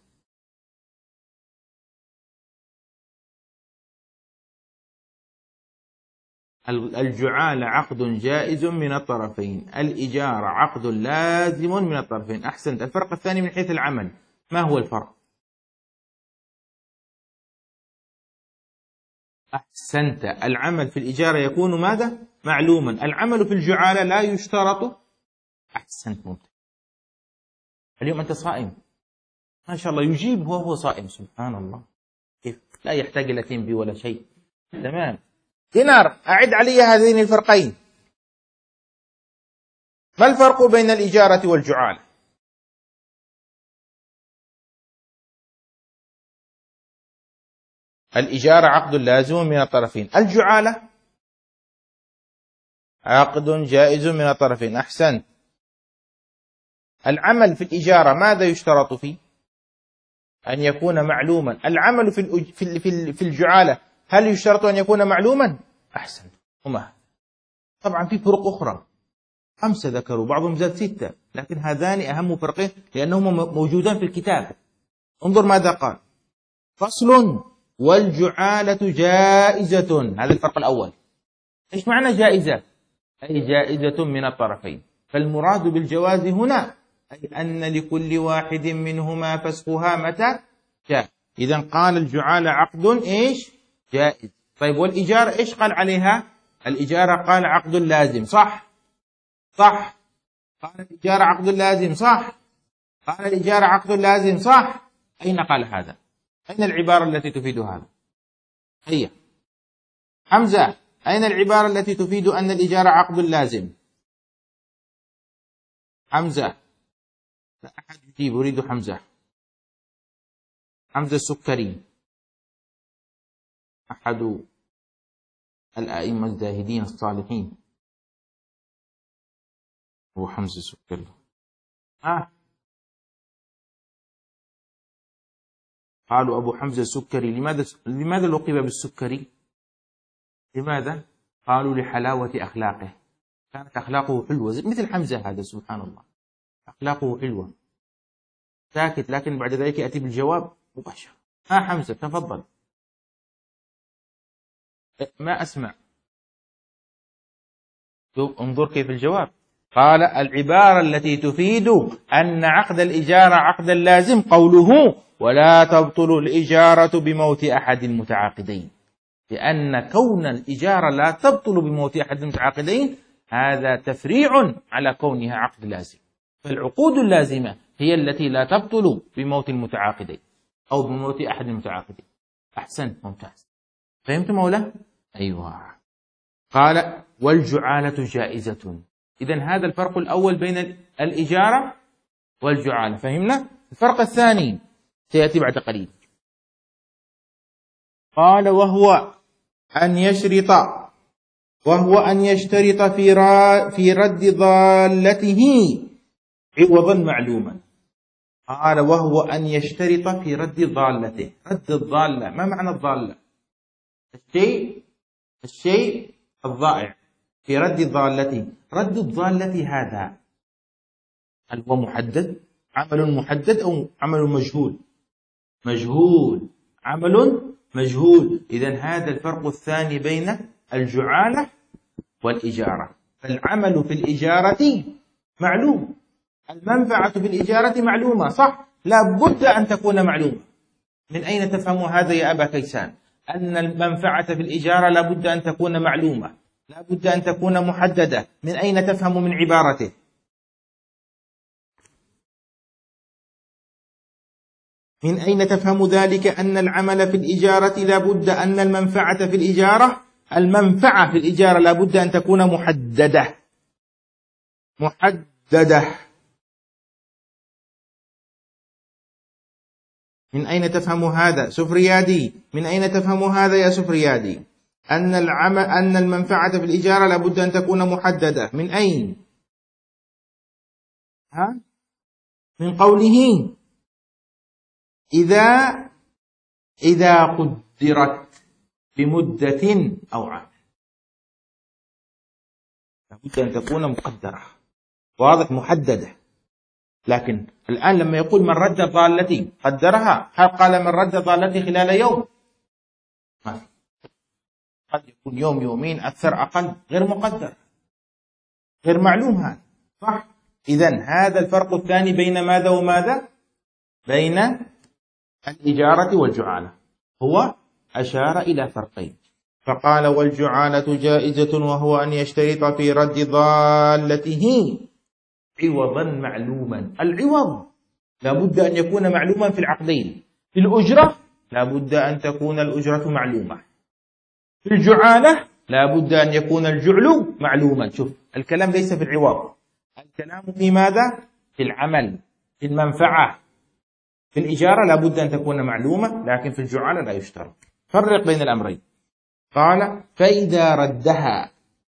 الجعالة عقد جائز من الطرفين، الإجارة عقد لازم من الطرفين. أحسنت. الفرق الثاني من حيث العمل، ما هو الفرق؟ أحسنت. العمل في الإجارة يكون ماذا؟ معلوما. العمل في الجعالة لا يشترط. أحسنت، ممتاز. اليوم أنت صائم ما شاء الله، يجيب وهو صائم، سبحان الله، كيف لا يحتاج إلى تنبيه ولا شيء. تمام. دينار، أعد علي هذين الفرقين. ما الفرق بين الإجارة والجعالة؟ الإجارة عقد لازم من الطرفين. الجعالة عقد جائز من الطرفين. أحسنت. العمل في الإجارة ماذا يشترط فيه؟ أن يكون معلوما. العمل في الجعالة هل يشترط أن يكون معلوما؟ أحسن. هما طبعا في فرق أخرى 5 ذكروا، بعضهم زاد 6، لكن هذان أهم فرقين لأنهما موجودان في الكتاب. انظر ماذا قال: فصل: والجعالة جائزة. هذا الفرق الأول. إيش معنى جائزة؟ أي جائزة من الطرفين. فالمراد بالجواز هنا أي أن لكل واحد منهما فسخها متى شاء. إذن قال الجعالة عقد إيش؟ جائز. طيب والإجارة إيش قال عليها؟ الإجارة قال عقد لازم. صح؟ صح. قال الإجارة عقد لازم. صح. قال الإجارة عقد لازم. صح. أين قال هذا؟ أين العبارة التي تفيد هذا؟ هي حمزة، أين العبارة التي تفيد أن الإجارة عقد لازم؟ حمزة، لا أحد يجيب، أريد حمزة. حمزة السكري، أحد الأئمة الزاهدين الصالحين، هو حمزة السكري. قالوا أبو حمزة السكري. لماذا لقب بالسكري؟ لماذا؟ قالوا لحلاوة أخلاقه، كانت أخلاقه حلوة مثل حمزة هذا. سبحان الله، أخلاقه حلوة، ساكت، لكن بعد ذلك يأتي بالجواب مباشر. حمزة تفضل. ما أسمع. انظر كيف الجواب. قال العبارة التي تفيد أن عقد الإجارة عقد لازم قوله: ولا تبطل الإجارة بموت أحد المتعاقدين. لأن كون الإجارة لا تبطل بموت أحد المتعاقدين هذا تفريع على كونها عقد لازم. فالعقود اللازمة هي التي لا تبطل بموت المتعاقدين أو بموت أحد المتعاقدين. أحسنت، ممتاز. فهمت مولا؟ أيوة. قال والجعالة جائزة. إذن هذا الفرق الأول بين الإجارة والجعالة. فهمنا؟ الفرق الثاني سيأتي بعد قليل. قال وهو أن يشترط في رد ضالته عوضا معلوما. قال وهو أن يشترط في رد ضالته. رد الضالة، ما معنى الضالة؟ الشيء الضائع. في رد ضالته. رد الضالة هذا هل هو محدد؟ عمل محدد أو عمل مجهول؟ مجهول، عمل مجهول. إذن هذا الفرق الثاني بين الجعالة والإجارة. فالعمل في الإجارة معلوم، المنفعة في الإجارة معلومة. صح؟ لا بد أن تكون معلومة. من أين تفهم هذا يا أبا كيسان؟ أن المنفعة في الإجارة لا بد أن تكون معلومة، لا بد أن تكون محددة. من أين تفهم من عبارته؟ من أين تفهم ذلك أن العمل في الإجارة لا بد أن المنفعة في الإجارة لا بد أن تكون محددة. من أين تفهم هذا سفريادي؟ من أين تفهم هذا يا سفريادي؟ أن المنفعة في الإجارة لا بد أن تكون محددة. من أين؟ من قوله إذا قدرت بمدة أو عام. لابد أن تكون مقدرة، واضح، محددة. لكن الآن لما يقول من رد ضالتي قدرها، هل قال من رد ضالتي خلال يوم؟ ما في. قد يكون يوم، يومين، أكثر، أقل، غير مقدر، غير معلوم هذا. صح؟ إذن هذا الفرق الثاني بين ماذا وماذا؟ بين الإجارة والجعالة. هو أشار إلى فرقين، فقال والجعالة جائزة وهو أن يشترط في رد ضالته عوضا معلوما. العوض لا بد أن يكون معلوما في العقدين. في الأجرة لا بد أن تكون الأجرة معلومة. في الجعالة لا بد أن يكون الجعل معلوما. شوف، الكلام ليس في العوض، الكلام في ماذا؟ في العمل، في المنفعة. في الإجارة لا بد أن تكون معلومة، لكن في الجعالة لا يشترط. فرق بين الأمرين. قال فإذا ردها،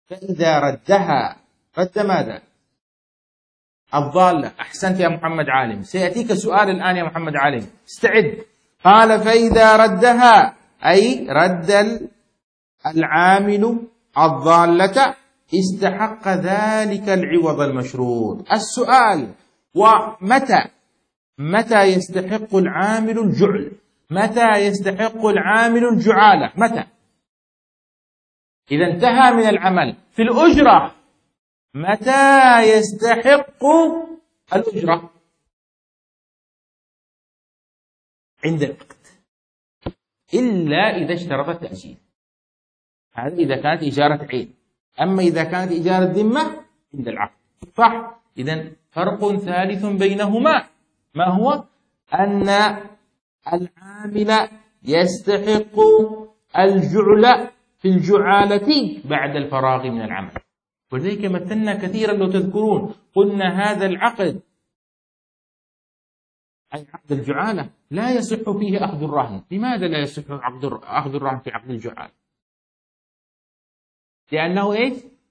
رد ماذا؟ الضالة. أحسنت يا محمد عالم، سيأتيك سؤال الآن يا محمد عالم، استعد. قال فإذا ردها أي رد العامل الضالة استحق ذلك العوض المشروط. السؤال متى يستحق العامل الجعل؟ متى يستحق العامل الجعالة؟ متى؟ إذا انتهى من العمل. في الأجرة متى يستحق الأجرة؟ عند العقد، إلا إذا اشترط التأجيل. هذا إذا كانت إجارة عين. أما إذا كانت إجارة ذمة عند العقد. صح؟ إذا فرق ثالث بينهما، ما هو؟ أن العامل يستحق الجعل في الجعالة بعد الفراغ من العمل. ولذلك مثلنا كثيرا لو تذكرون، قلنا هذا العقد أي عقد الجعالة لا يصح فيه أخذ الرهن. لماذا لا يصح أخذ الرهن في عقد الجعالة؟ لأنه إيش؟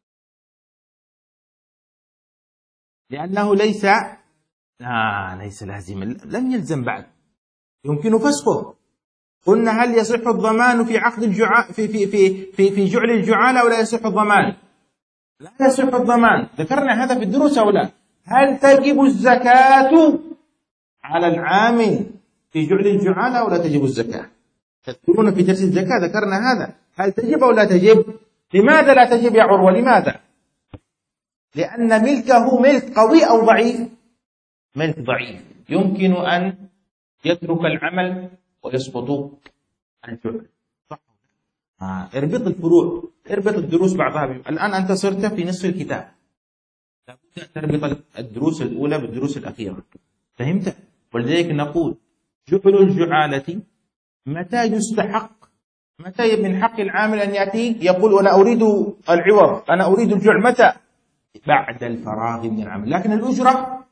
لأنه ليس لازما، لم يلزم بعد، يمكن فسخه. قلنا هل يصح الضمان في عقد في جعل الجعالة أو لا يصح الضمان؟ لا يصح الضمان. ذكرنا هذا في الدروس أو لا؟ هل تجب الزكاة على العامل في جعل الجعالة أو لا تجب الزكاة؟ تذكرون في درس الزكاة ذكرنا هذا، هل تجب أو لا تجب؟ لماذا لا تجب يا عروة؟ لماذا؟ لأن ملكه ملك قوي أو ضعيف؟ ملك ضعيف، يمكن أن يترك العمل ويسقط الجعل. صح؟ اربط الفروع، اربط الدروس بعضها الآن أنت صرت في نصف الكتاب، لابد أن تربط الدروس الأولى بالدروس الأخيرة. فهمت؟ ولذلك نقول جعل الجعالة متى يستحق؟ متى من حق العامل أن يأتي يقول أنا أريد العوض، أنا أريد الجعل؟ متى؟ بعد الفراغ من العمل. لكن الأجرة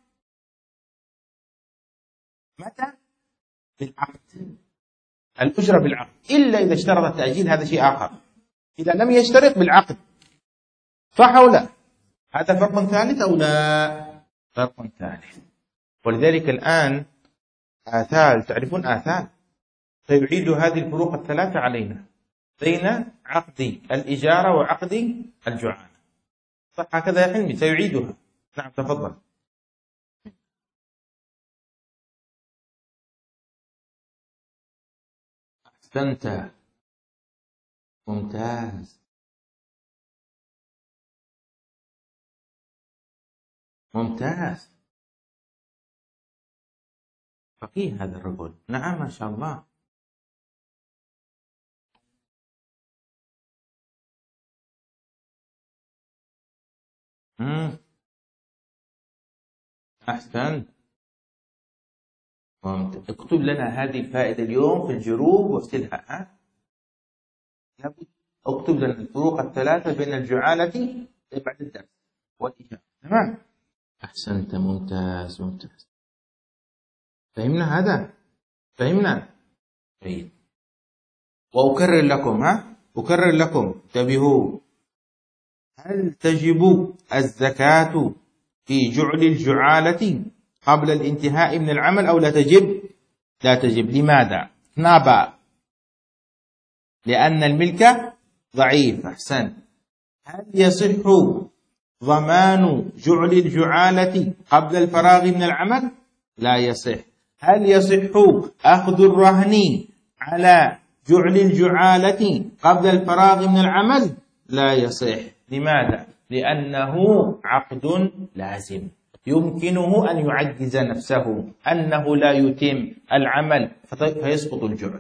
متى؟ بالعقد. الأجرة بالعقد، إلا إذا اشترط التأجيل، هذا شيء آخر. إذا لم يشترط بالعقد. صح أو لا؟ هذا فرق ثالث أو لا؟ فرق ثالث. ولذلك الآن آثال، تعرفون آثال، سيعيد هذه الفروق الثلاثة علينا بين عقد الإجارة وعقد الجعالة. صح هكذا يا حلمي؟ سيعيدها. نعم تفضل. أحسنت، ممتاز، ممتاز، فقيه هذا الرجل. نعم ما شاء الله. أحسنت، اكتب لنا هذه الفائدة اليوم في الجروب وارسلها. اكتب لنا الفروق الثلاثة بين الجعالة بعد الدرس والإجابة. تمام. أحسنت، ممتاز ممتاز. فهمنا هذا؟ فهمنا؟ جيد. وأكرر لكم، أكرر لكم، انتبهوا. هل تجب الزكاة في جعل الجعالة قبل الانتهاء من العمل أو لا تجب؟ لا تجب. لماذا؟ نابا، لأن الملك ضعيف. أحسن. هل يصح ضمان جعل الجعالة قبل الفراغ من العمل؟ لا يصح. هل يصح أخذ الرهن على جعل الجعالة قبل الفراغ من العمل؟ لا يصح. لماذا؟ لأنه عقد لازم، يمكنه أن يعجز نفسه أنه لا يتم العمل فيسقط الجعل.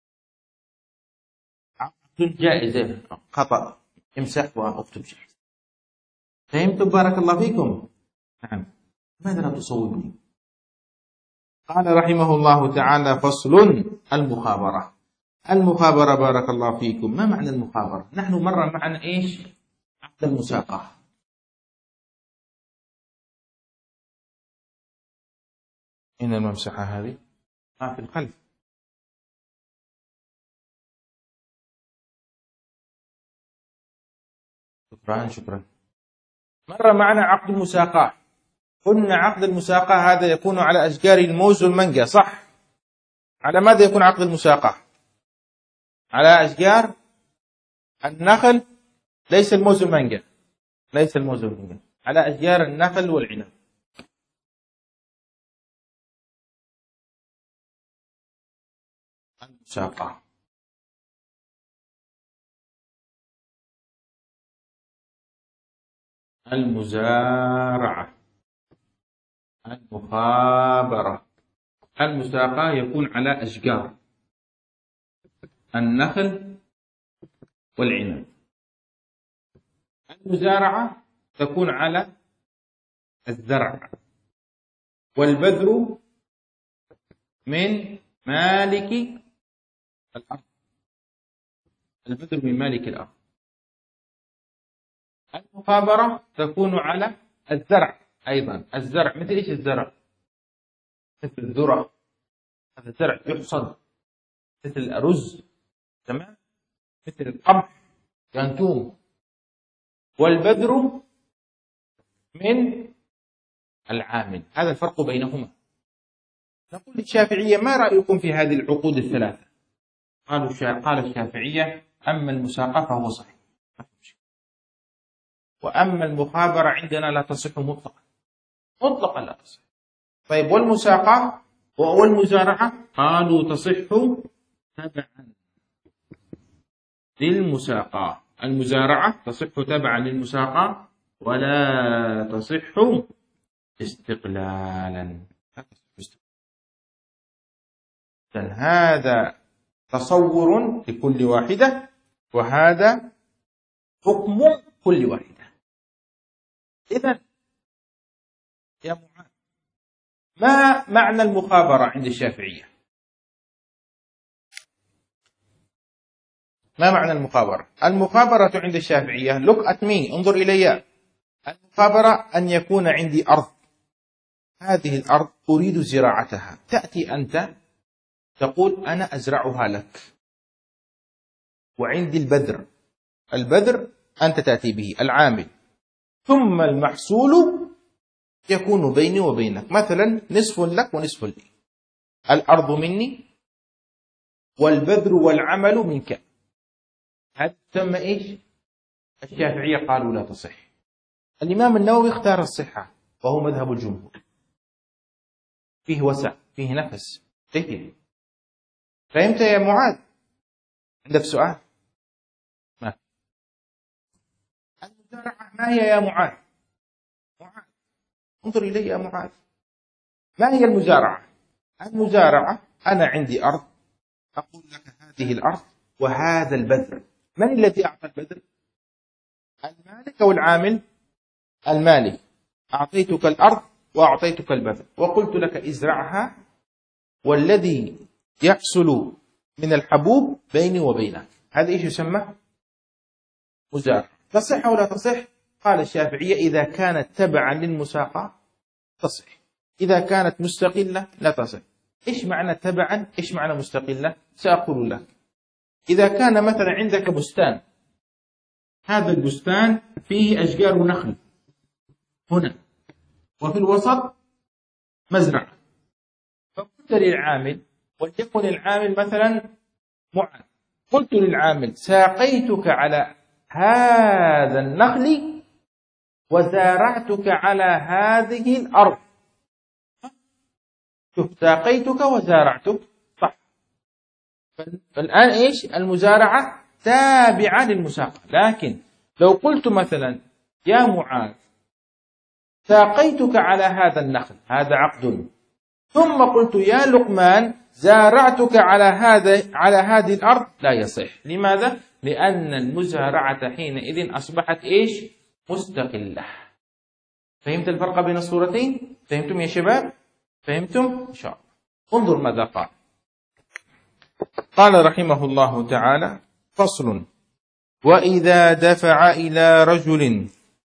عقد جائز، خطأ، امسح واكتب جائز. فهمتم؟ بارك الله فيكم. نعم. ماذا لا تصوبني؟ قال رحمه الله تعالى: فصل: المخابرة. المخابرة، بارك الله فيكم، ما معنى المخابرة؟ نحن مر معنا إيش؟ عقد المساقة. أين الممسحة هذه؟ في الخلف. شكرا. مر معنا عقد المساقاة، قلنا عقد المساقاة هذا يكون على أشجار الموز والمانجا، صح؟ على ماذا يكون عقد المساقاة؟ على أشجار النخل، ليس الموز والمانجا، ليس الموز والمانجا، على أشجار النخل والعنب. المساقاة المزارعة المخابرة. المساقاة يكون على أشجار النخل والعنب. المزارعة تكون على الزرع، والبذر من مالك الأرض، البذر من مالك الأرض. المخابرة تكون على الزرع أيضا، الزرع مثل إيش الزرع؟ مثل الذرة، هذا الزرع يحصد، مثل الأرز، تمام، مثل القمح، ينتوم. والبذر من العامل، هذا الفرق بينهما. نقول للشافعية ما رأيكم في هذه العقود الثلاثة؟ قال الشافعية أما المساقاة فهو صحيح، وأما المخابرة عندنا لا تصح مطلقا، مطلقا لا تصح. طيب والمساقاة والمزارعة؟ قالوا تصح تبعا للمساقاة. المزارعة تصح تبعا للمساقاة ولا تصح استقلالا. هذا تصور لكل واحدة، وهذا حكم كل واحدة. إذن يا معاذ، ما معنى المخابرة عند الشافعية؟ ما معنى المخابرة؟ المخابرة عند الشافعية look at me، انظر إلي. المخابرة أن يكون عندي أرض، هذه الأرض أريد زراعتها، تأتي أنت تقول أنا أزرعها لك، وعندي البذر، البذر أنت تأتي به العامل، ثم المحصول يكون بيني وبينك، مثلا نصف لك ونصف لي، الأرض مني والبذر والعمل منك. هذا تسمى إيش؟ الشافعية قالوا لا تصح. الإمام النووي اختار الصحة وهو مذهب الجمهور، فيه وسع، فيه نفس، فيه. فهمت يا معاذ؟ عندك سؤال؟ ما المزارعة ما هي يا معاذ؟ معاذ انظر إلي يا معاذ، ما هي المزارعة؟ المزارعة أنا عندي أرض، أقول لك هذه الأرض وهذا البذر، من الذي أعطى البذر؟ المالك أو العامل؟ المالك. أعطيتك الأرض وأعطيتك البذر وقلت لك ازرعها، والذي يحصل من الحبوب بيني وبينك، هذا إيش يسمى؟ مزارعة. تصح أو لا تصح؟ قال الشافعية إذا كانت تبعا للمساقاة تصح، إذا كانت مستقلة لا تصح. إيش معنى تبعا؟ إيش معنى مستقلة؟ سأقول لك. إذا كان مثلا عندك بستان، هذا البستان فيه أشجار نخل هنا، وفي الوسط مزرعة، فقلت للعامل، وليكن العامل مثلا معاذ، قلت للعامل ساقيتك على هذا النخل وزارعتك على هذه الأرض. شوف، ساقيتك وزارعتك، صح. فالآن إيش؟ المزارعة تابعة للمساقة. لكن لو قلت مثلا يا معاذ ساقيتك على هذا النخل، هذا عقد، ثم قلت يا لقمان زارعتك على هذه الأرض، لا يصح. لماذا؟ لأن المزارعة حينئذ أصبحت إيش؟ مستقلة. فهمت الفرق بين الصورتين؟ فهمتم يا شباب؟ فهمتم؟ إن شاء الله. انظر ماذا قال. قال رحمه الله تعالى: فصل: وإذا دفع إلى رجل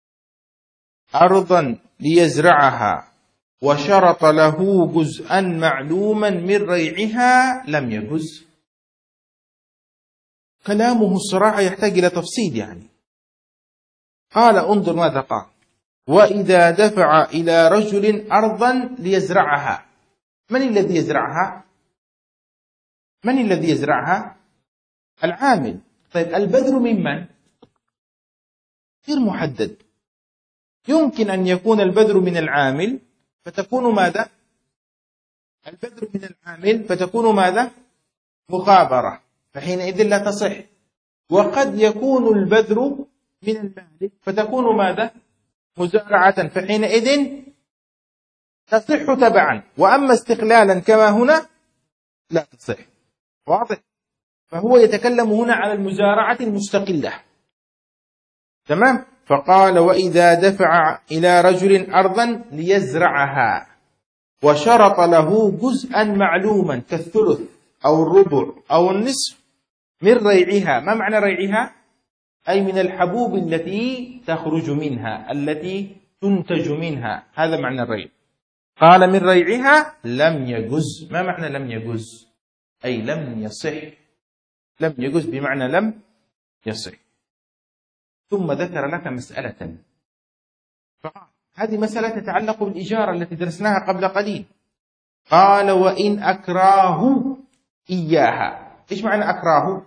أرضا ليزرعها وشرط له جزءا معلوما من ريعها لم يجز. كلامه الصراحة يحتاج إلى تفصيل، يعني قال انظر ماذا قال: وإذا دفع إلى رجل أرضا ليزرعها. من الذي يزرعها؟ من الذي يزرعها؟ العامل. طيب البذر ممن؟ غير محدد. يمكن أن يكون البذر من العامل فتكون ماذا؟ البذر من العامل فتكون ماذا؟ مخابرة، فحينئذ لا تصح. وقد يكون البذر من المالك فتكون ماذا؟ مزارعة، فحينئذ تصح تبعا. وأما استقلالا كما هنا لا تصح. واضح؟ فهو يتكلم هنا على المزارعة المستقلة. تمام؟ فقال: وإذا دفع إلى رجل أرضا ليزرعها وشرط له جزءا معلوما كالثلث أو الربع أو النصف من ريعها. ما معنى ريعها؟ أي من الحبوب التي تخرج منها، التي تنتج منها، هذا معنى الريع. قال: من ريعها لم يجز. ما معنى لم يجز؟ أي لم يصح. لم يجز بمعنى لم يصح. ثم ذكر لك مسألة، هذه مسألة تتعلق بالإجارة التي درسناها قبل قليل. قال: وإن أكراه إياها. إيش معنى أكراه؟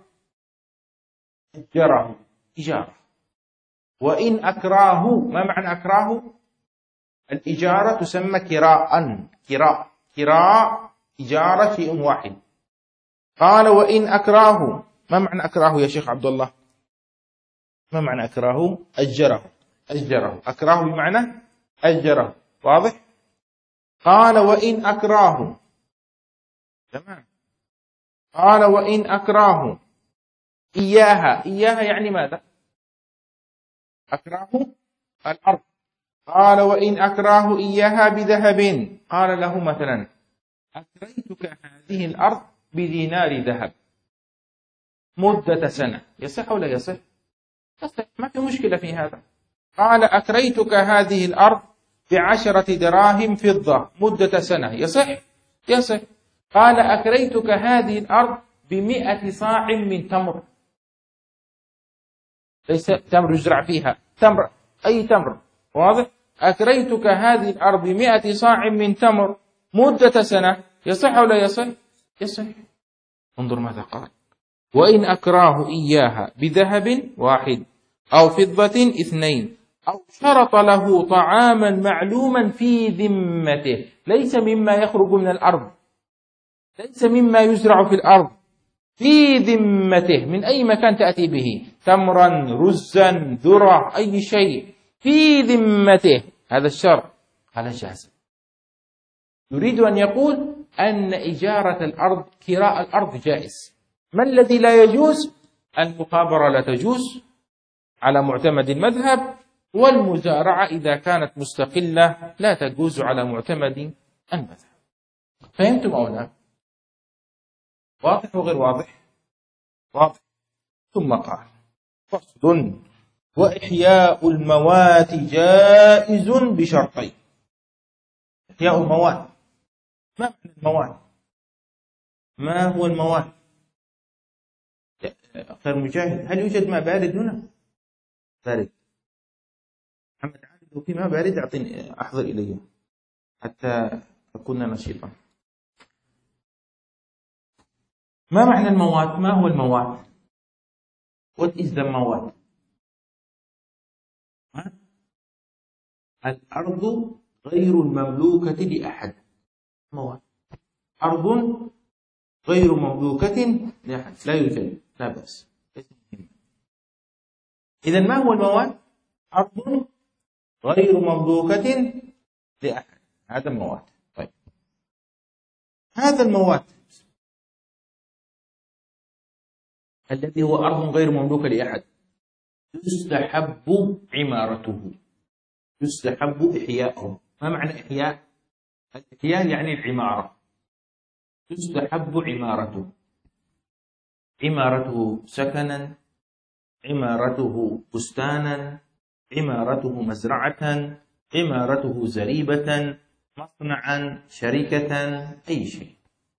أجره، إجارة. وإن أكراه، ما معنى أكراه؟ الإجارة تسمى كراء. كراء إجارة شيء واحد. قال: وإن أكراه. ما معنى أكراه يا شيخ عبد الله؟ ما معنى أكراه؟ أجره. أكراه بمعنى أجره. واضح؟ قال: وإن أكراه. تمام. قال: وإن أكراه إياها. إياها يعني ماذا؟ أكراه الأرض. قال: وإن أكراه إياها بذهب. قال له مثلا: أكريتك هذه الأرض بدينار ذهب مدة سنة. يصح ولا يصح؟ يصح، ما في مشكلة في هذا. قال: أكريتك هذه الأرض ب10 دراهم فضة مدة سنة. يصح؟ يصح. قال: أكريتك هذه الأرض ب100 صاع من تمر. ليس تمر يزرع فيها، تمر، أي تمر. واضح؟ أكريتك هذه الأرض ب100 صاع من تمر مدة سنة. يصح ولا يصح؟ يصح. انظر ماذا قال: وإن أكراه إياها بذهب 1 أو فضة 2 أو شرط له طعاما معلوما في ذمته. ليس مما يخرج من الأرض، ليس مما يزرع في الأرض، في ذمته، من أي مكان تأتي به، تمرا، رزا، ذرة، أي شيء في ذمته، هذا الشرط على جاز. يريد أن يقول أن إجارة الأرض، كراء الأرض جائز. ما الذي لا يجوز؟ المخابرة لا تجوز على معتمد المذهب، والمزارعة إذا كانت مستقلة لا تجوز على معتمد المذهب. فهمتم أو لا؟ واضح وغير واضح؟ واضح. ثم قال: فصل: وإحياء الموات جائز بشرطين. إحياء الموات، ما معنى الموات؟ ما هو الموات؟ أخي مجاهد، هل يوجد ماء بارد هنا؟ بارد. محمد عادل، لو في ماء بارد أعطيني، أحضر إليه حتى أكون نشيطا. ما معنى الموات؟ ما هو الموات؟ What is the موات؟ الأرض غير المملوكة لأحد. موات، أرض غير مملوكة لأحد، لا يوجد، لا بأس. إذن ما هو الموات؟ أرض غير مملوكة لأحد، هذا الموات. طيب، هذا الموات الذي هو أرض غير مملوكة لأحد يستحب عمارته، يستحب إحياؤه. ما معنى إحياء؟ الإحياء يعني العمارة. يستحب عمارته، عمارته سكنا، عمارته بستانا، عمارته مزرعة، عمارته زريبة، مصنعا، شركة، أي شيء.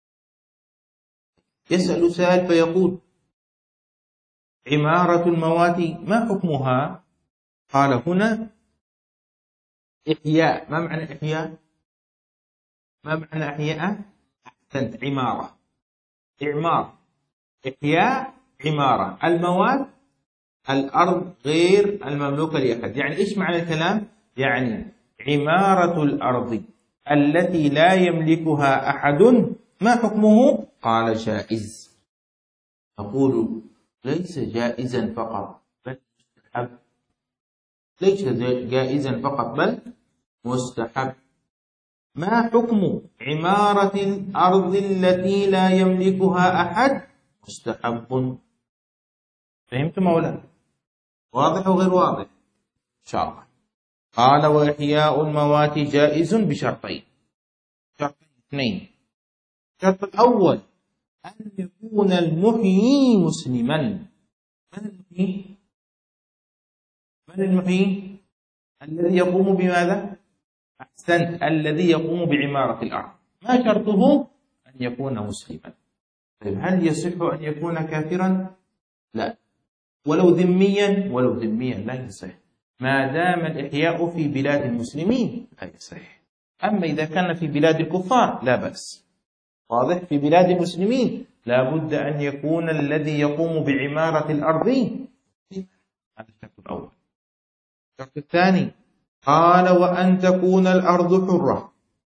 يسأل سائل فيقول: عمارة الموات ما حكمها؟ قال هنا إحياء. ما معنى إحياء؟ ما معنى إحياء؟ أحسنت، عمارة، إعمار. إحياء عمارة المواد، الأرض غير المملوكة لأحد. يعني إيش معنى الكلام؟ يعني عمارة الأرض التي لا يملكها أحد ما حكمه؟ قال جائز. أقول ليس جائزا فقط بل مستحب، ليس جائزا فقط بل مستحب. ما حكم عمارة الأرض التي لا يملكها أحد؟ مستحب. فهمت مولانا؟ واضح وغير واضح؟ إن شاء الله. قال وإحياء الموات جائز بشرطين، شرطين اثنين. الشرط الأول أن يكون المحيي مسلما. من المحيي؟ من المحيي؟ الذي يقوم بماذا؟ أحسنت، الذي يقوم بعمارة الأرض. ما شرطه؟ أن يكون مسلما. طيب هل يصح أن يكون كافرا؟ لا. ولو ذميا؟ ولو ذميا لا يصح، ما دام الإحياء في بلاد المسلمين لا يصح. أما إذا كان في بلاد الكفار لا بأس. واضح؟ في بلاد المسلمين لا بد أن يكون الذي يقوم بعمارة الأرض. هذا الشرط الأول. الشرط الثاني قال وأن تكون الأرض حرة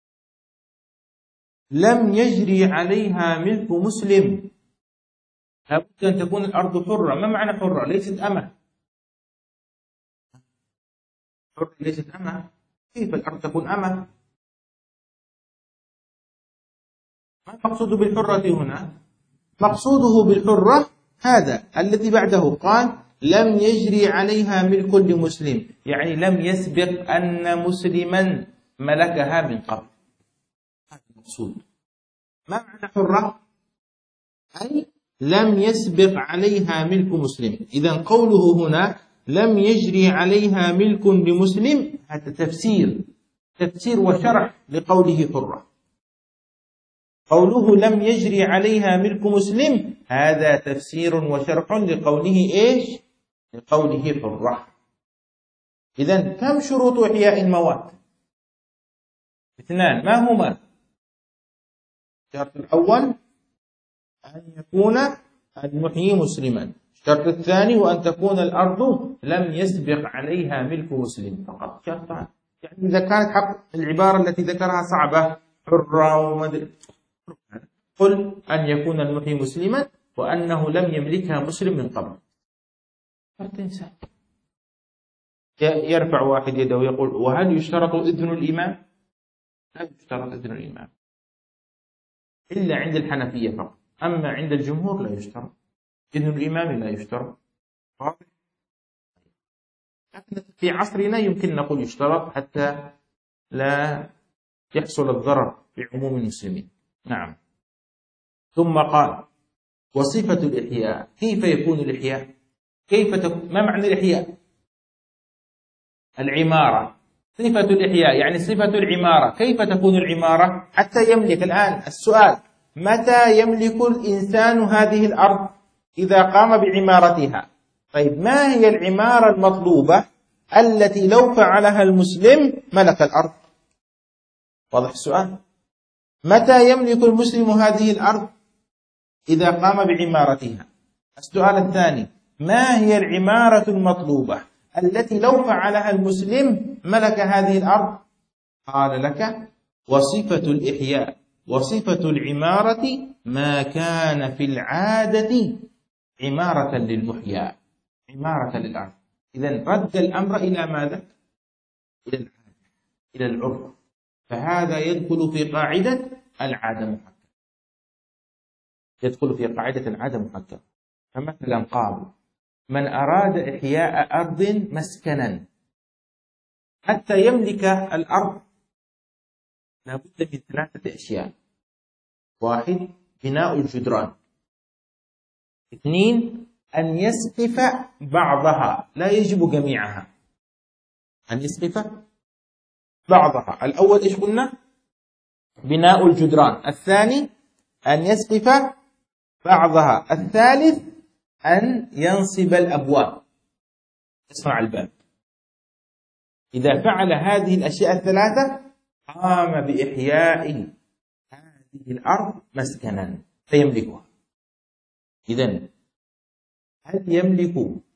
لم يجري عليها ملك مسلم. لابد أن تكون الأرض حرة. ما معنى حرة؟ ليست أمة. حرة ليست أمة. كيف الأرض تكون أمة؟ ما المقصود بالحرة هنا؟ مقصوده بالحرة هذا الذي بعده، قال لم يجري عليها ملك لمسلم، يعني لم يسبق أن مسلما ملكها من قبل. هذا المقصود. ما معنى حرة؟ أي لم يسبق عليها ملك مسلم. إذن قوله هنا لم يجري عليها ملك لمسلم هذا تفسير وشرح لقوله حرة. قوله لم يجري عليها ملك مسلم هذا تفسير وشرح لقوله إيش؟ لقوله حرة. إذن كم شروط إحياء المواد؟ اثنان. ما هما؟ الشرط الأول أن يكون المحيي مسلما. الشرط الثاني وأن تكون الأرض لم يسبق عليها ملك مسلم. فقط شرطان. يعني إذا كانت حق العبارة التي ذكرها صعبة حرة ومدري، قل أن يكون المحيي مسلما وأنه لم يملكها مسلم من قبل. شرطين سهل. يرفع واحد يده ويقول وهل يشترط إذن الإمام؟ لا يشترط إذن الإمام إلا عند الحنفية فقط، أما عند الجمهور لا يشترط إذن الإمام، لا يشترط. واضح؟ لكن في عصرنا يمكن نقول يشترط حتى لا يحصل الضرر بعموم المسلمين. نعم. ثم قال وصفة الإحياء. كيف يكون الإحياء؟ ما معنى الإحياء؟ العمارة. صفة الإحياء يعني صفة العمارة. كيف تكون العمارة؟ حتى يملك. الآن السؤال متى يملك الإنسان هذه الأرض؟ إذا قام بعمارتها. طيب ما هي العمارة المطلوبة التي لو فعلها المسلم ملك الأرض؟ واضح السؤال؟ متى يملك المسلم هذه الأرض؟ إذا قام بعمارتها. السؤال الثاني ما هي العمارة المطلوبة التي لو فعلها المسلم ملك هذه الأرض؟ قال لك وصفة الإحياء وصفة العمارة ما كان في العادة عمارة للمحيا، عمارة للأرض. إذن رد الأمر إلى ماذا؟ إلى العادة، إلى العرف. فهذا يدخل في قاعدة العادة محكمة. يدخل في قاعدة العادة محكمة. فمثلا قالوا من أراد إحياء أرض مسكنا حتى يملك الأرض لابد من ثلاثة أشياء. واحد بناء الجدران. اثنين أن يسقف بعضها، لا يجب جميعها، أن يسقف بعضها. الأول إيش قلنا؟ بناء الجدران. الثاني أن يسقف بعضها. الثالث أن ينصب الأبواب، يصنع الباب. إذا فعل هذه الأشياء الثلاثة قام بإحياء هذه الأرض مسكنا فيملكها. إذن هل يملك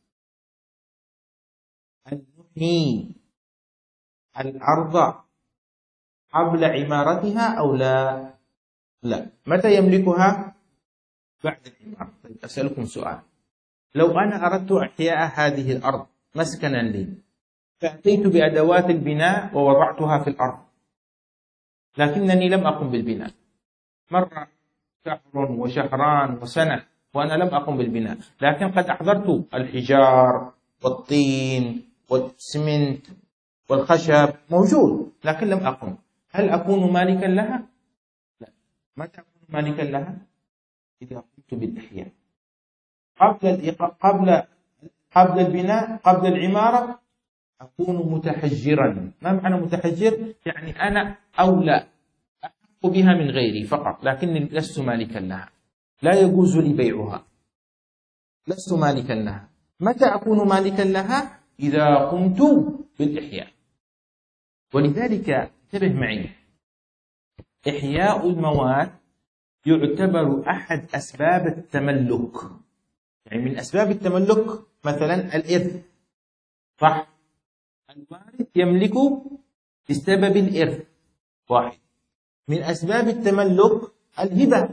أن يحيي الأرض قبل عمارتها أو لا؟ لا. متى يملكها؟ بعد العمارة. طيب أسألكم سؤال، لو أنا أردت إحياء هذه الأرض مسكنا لي، فأتيت بأدوات البناء ووضعتها في الأرض، لكنني لم أقم بالبناء، مر شهر وشهران وسنة وأنا لم أقم بالبناء، لكن قد أحضرت الحجار والطين والسمنت والخشب موجود، لكن لم أقم. هل أكون مالكا لها؟ لا. متى أكون مالكا لها؟ إذا قمت بالإحياء قبل البناء، قبل العمارة أكون متحجرا. ما معنى متحجر؟ يعني أنا أولى، أحق بها من غيري فقط، لكني لست مالكا لها، لا يجوز لي بيعها، لست مالكا لها. متى أكون مالكا لها؟ إذا قمت بالإحياء. ولذلك انتبه معي، إحياء المواد يعتبر أحد أسباب التملك. يعني من أسباب التملك مثلا الإرث، صح؟ الوارث يملك بسبب الإرث، واحد. من أسباب التملك الهبة،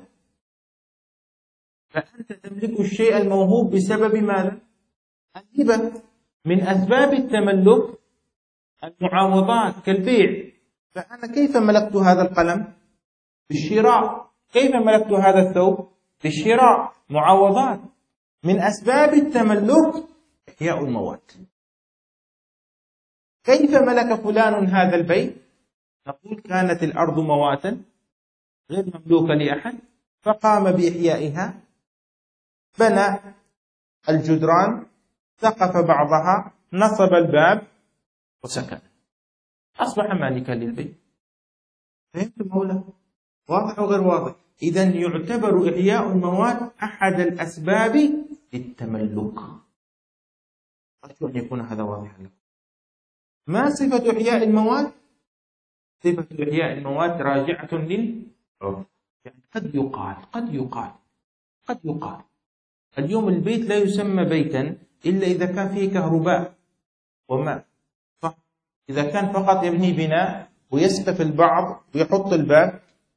فأنت تملك الشيء الموهوب بسبب ماذا؟ الهبة. من أسباب التملك المعاوضات كالبيع، فأنا كيف ملكت هذا القلم؟ بالشراء. كيف ملكت هذا الثوب؟ بالشراء، معاوضات. من أسباب التملك إحياء المواد. كيف ملك فلان هذا البيت؟ نقول كانت الأرض مواتا غير مملوكة لأحد، فقام بإحيائها، بنى الجدران، سقف بعضها، نصب الباب وسكن، أصبح مالكا للبيت. فهمت مولا؟ واضح وغير واضح؟ إذن يعتبر إحياء المواد أحد الأسباب للتملك. أرجو أن يكون هذا واضحا لكم. ما صفة إحياء المواد؟ صفة إحياء المواد راجعة للعرف. يعني قد يقال اليوم البيت لا يسمى بيتا إلا إذا كان فيه كهرباء وماء، صح؟ إذا كان فقط يبني بناء ويسقف البعض ويحط الباب،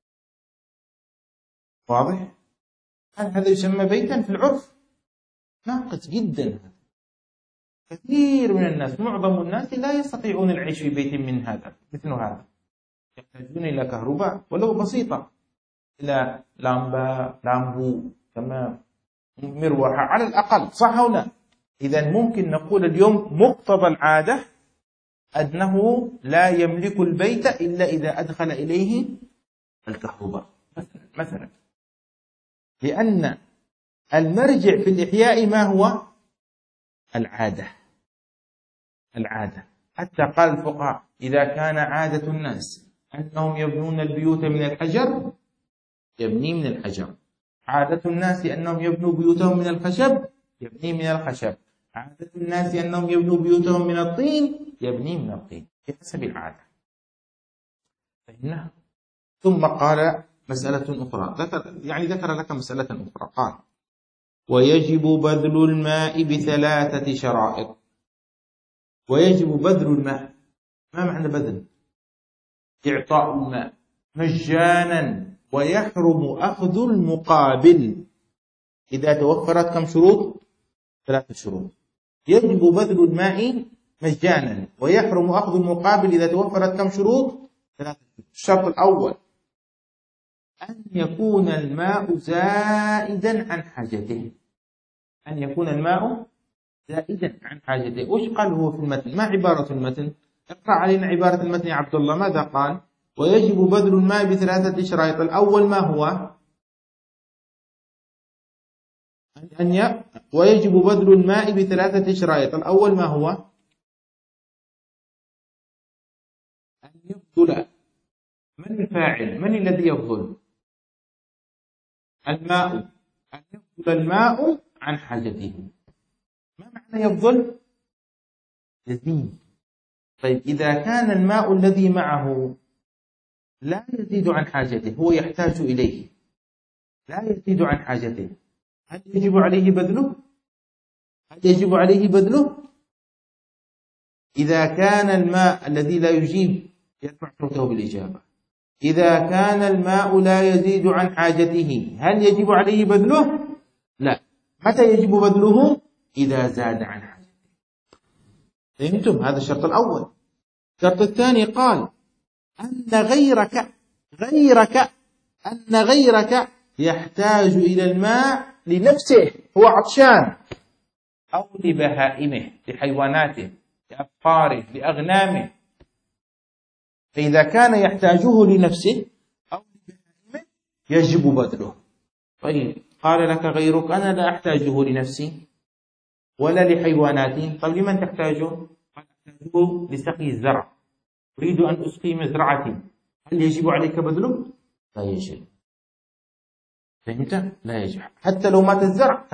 واضح؟ هل هذا يسمى بيتا في العرف؟ ناقص جدا. كثير من الناس، معظم الناس لا يستطيعون العيش في بيت من هذا، مثل هذا، يحتاجون إلى كهرباء ولو بسيطة، إلى لامبو، تمام، مروحة على الأقل، صح أو لا؟ إذا ممكن نقول اليوم مقتضى العادة أنه لا يملك البيت إلا إذا أدخل إليه الكهرباء مثلا، لأن المرجع في الإحياء ما هو؟ العادة. حتى قال الفقهاء إذا كان عادة الناس أنهم يبنون البيوت من الحجر يبني من الحجر، عادة الناس أنهم يبنوا بيوتهم من الخشب يبني من الخشب، عادة الناس أنهم يبنوا بيوتهم من الطين يبني من الطين، بحسب العادة. فإنها ثم قال مسألة أخرى، ذكر لك مسألة أخرى، قال ويجب بذل الماء ب3 شرائط. ويجب بذل الماء. ما معنى بذل؟ إعطاء الماء مجانا، ويحرم أخذ المقابل إذا توفرت كم شروط؟ 3 شروط. يجب بذل الماء مجانا ويحرم أخذ المقابل إذا توفرت كم شروط؟ 3 شروط. الشرط الأول أن يكون الماء زائدا عن حاجته. أن يكون الماء زائدا عن حاجته. وش قال هو في المتن؟ ما عبارة المتن؟ اقرأ علينا عبارة المتن يا عبد الله. ماذا قال؟ ويجب بذل الماء ب3 شرائط. الأول ما هو؟ ويجب بذل الماء ب3 شرائط. الأول ما هو؟ أن يبذل. من الفاعل؟ من الذي يبذل؟ الماء. أن يبذل الماء عن حاجته. ما معنى يبذل؟ يزيد. طيب إذا كان الماء الذي معه لا يزيد عن حاجته، هو يحتاج إليه، لا يزيد عن حاجته، هل يجب عليه بذله؟ هل يجب عليه بذله؟ إذا كان الماء الذي لا يجيب يرفع صوته بالإجابة. إذا كان الماء لا يزيد عن حاجته هل يجب عليه بذله؟ لا. متى يجب بذله؟ إذا زاد عن حاجته. فهمتم؟ هذا الشرط الأول. الشرط الثاني قال أن غيرك يحتاج إلى الماء لنفسه، هو عطشان، أو لبهائمه، لحيواناته، لأبقاره، لأغنامه. فإذا كان يحتاجه لنفسه أو لبهائمه يجب بذله. طيب قال لك غيرك أنا لا أحتاجه لنفسي ولا لحيواناتي. طيب لمن تحتاجه؟ قال أحتاجه لسقي الزرع، أريد أن أسقي مزرعتي، هل يجب عليك بذله؟ لا يجب. فهمت؟ لا يجب. حتى لو مات الزرع،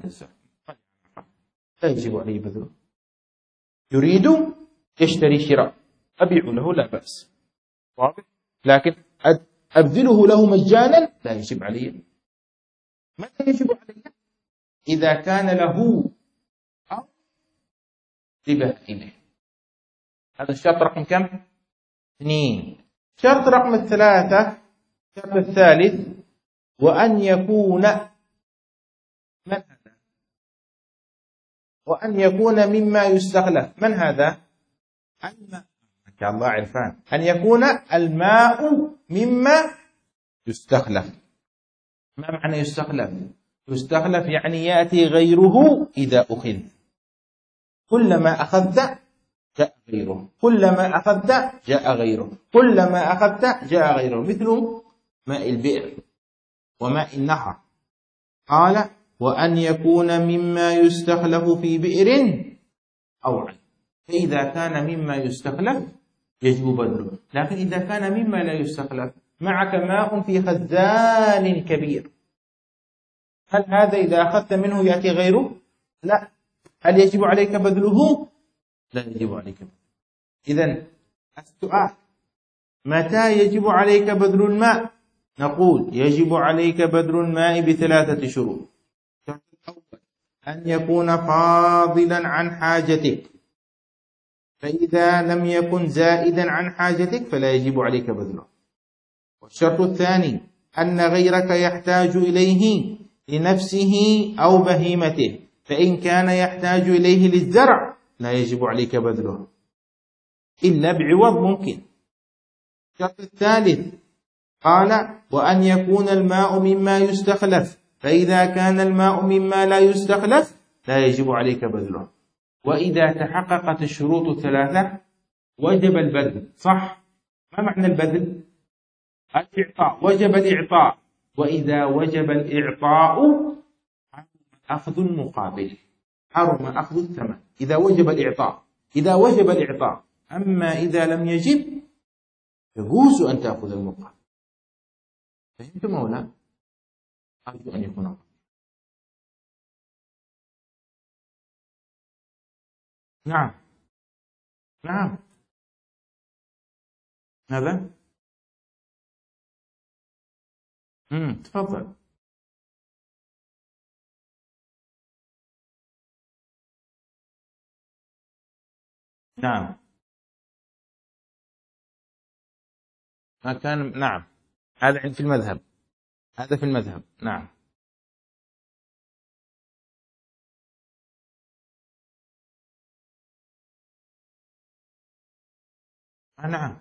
لا يجب عليه بذله. يريد يشتري شراء، أبيع له لا بأس، واضح؟ لكن أبذله له مجانا لا يجب عليه. متى يجب عليه؟ إذا كان له أو لبهائمه. هذا الشرط رقم كم؟ 2. شرط رقم 3، الشرط الثالث، وأن يكون من هذا؟ وأن يكون مما يستخلف. من هذا؟ الماء. إن شاء الله عرفان. أن يكون الماء مما يستخلف. ما معنى يستخلف؟ يستخلف يعني يأتي غيره إذا أخذ. كلما أخذت جاء غيره، كلما أخذت جاء غيره، كلما أخذت جاء غيره، مثل ماء البئر وماء النهر. قال وأن يكون مما يستخلف في بئر أو عين. فإذا كان مما يستخلف يجب بذله، لكن إذا كان مما لا يستخلف، معك ماء في خزان كبير، هل هذا إذا أخذت منه يأتي غيره؟ لا. هل يجب عليك بذله؟ لا يجب عليك بذله. إذن السؤال متى يجب عليك بذل الماء؟ نقول يجب عليك بذل الماء ب3 شروط. الشرط الأول أن يكون فاضلا عن حاجتك، فإذا لم يكن زائدا عن حاجتك فلا يجب عليك بذله. والشرط الثاني أن غيرك يحتاج إليه لنفسه أو بهيمته، فإن كان يحتاج إليه للزرع لا يجب عليك بذله إلا بعوض ممكن. الشرط الثالث قال وأن يكون الماء مما يستخلف، فإذا كان الماء مما لا يستخلف لا يجب عليك بذله. وإذا تحققت الشروط 3 وجب البذل. صح؟ ما معنى البذل؟ الإعطاء، وجب الإعطاء. وإذا وجب الإعطاء أخذ المقابل، حرم أخذ الثمن. إذا وجب الإعطاء، إذا وجب الإعطاء. أما إذا لم يجب يجوز أن تأخذ المقابل. فهمتم أو لا؟ أرجو أن يكون أفضل. نعم نعم. ماذا؟ تفضل. نعم ما كان. نعم هذا في المذهب، هذا في المذهب. نعم نعم.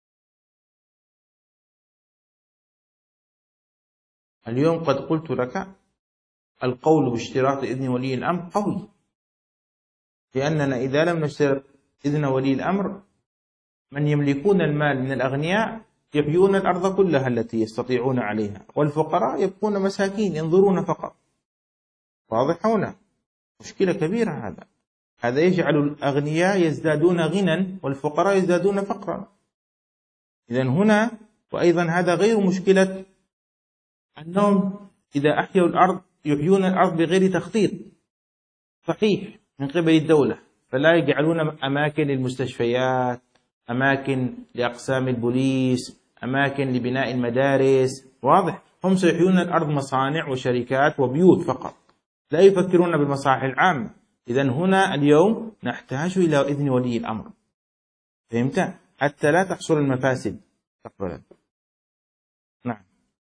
اليوم قد قلت لك القول باشتراط إذن ولي الأمر قوي، لأننا إذا لم نشترط إذن ولي الأمر من يملكون المال من الأغنياء يحيون الأرض كلها التي يستطيعون عليها، والفقراء يبقون مساكين ينظرون فقط. واضح هنا؟ مشكلة كبيرة. هذا يجعل الأغنياء يزدادون غنى والفقراء يزدادون فقرا. إذن هنا وأيضا هذا غير مشكلة أنهم إذا أحيوا الأرض يحيون الأرض بغير تخطيط صحيح من قبل الدولة، فلا يجعلون أماكن للمستشفيات، أماكن لأقسام البوليس، أماكن لبناء المدارس. واضح؟ هم سيحيون الأرض مصانع وشركات وبيوت فقط، لا يفكرون بالمصالح العامة. إذن هنا اليوم نحتاج إلى إذن ولي الأمر، فهمت؟ حتى لا تحصل المفاسد مستقبلا. نعم.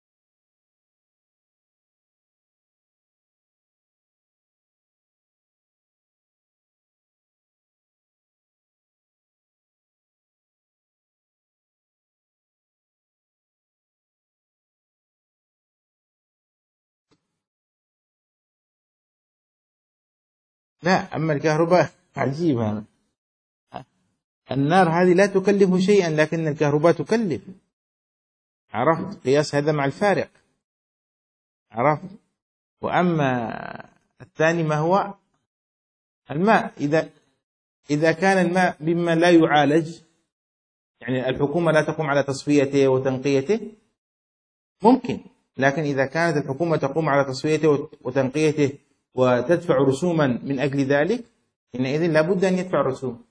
لا، أما الكهرباء عجيب هذا. النار هذه لا تكلف شيئا، لكن الكهرباء تكلف. عرفت؟ قياس هذا مع الفارق. عرفت؟ وأما الثاني ما هو الماء، إذا كان الماء مما لا يعالج، يعني الحكومة لا تقوم على تصفيته وتنقيته، ممكن. لكن إذا كانت الحكومة تقوم على تصفيته وتنقيته وتدفع رسوما من أجل ذلك، حينئذ لابد أن يدفع رسوم.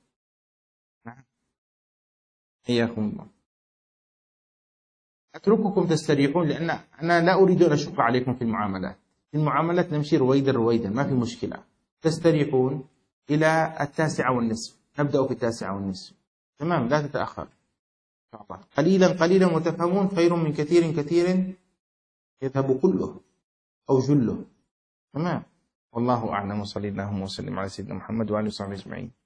حياكم الله. أترككم تستريحون، لأن أنا لا أريد أن أشق عليكم في المعاملات. في المعاملات نمشي رويدا رويدا، ما في مشكلة. تستريحون إلى 9:30، نبدأ في 9:30. تمام، لا تتأخر. قليلا قليلا وتفهمون خير من كثير كثير يذهب كله أو جله. تمام. والله أعلم، وصلى الله وسلم على سيدنا محمد وعلى آله وصحبه أجمعين.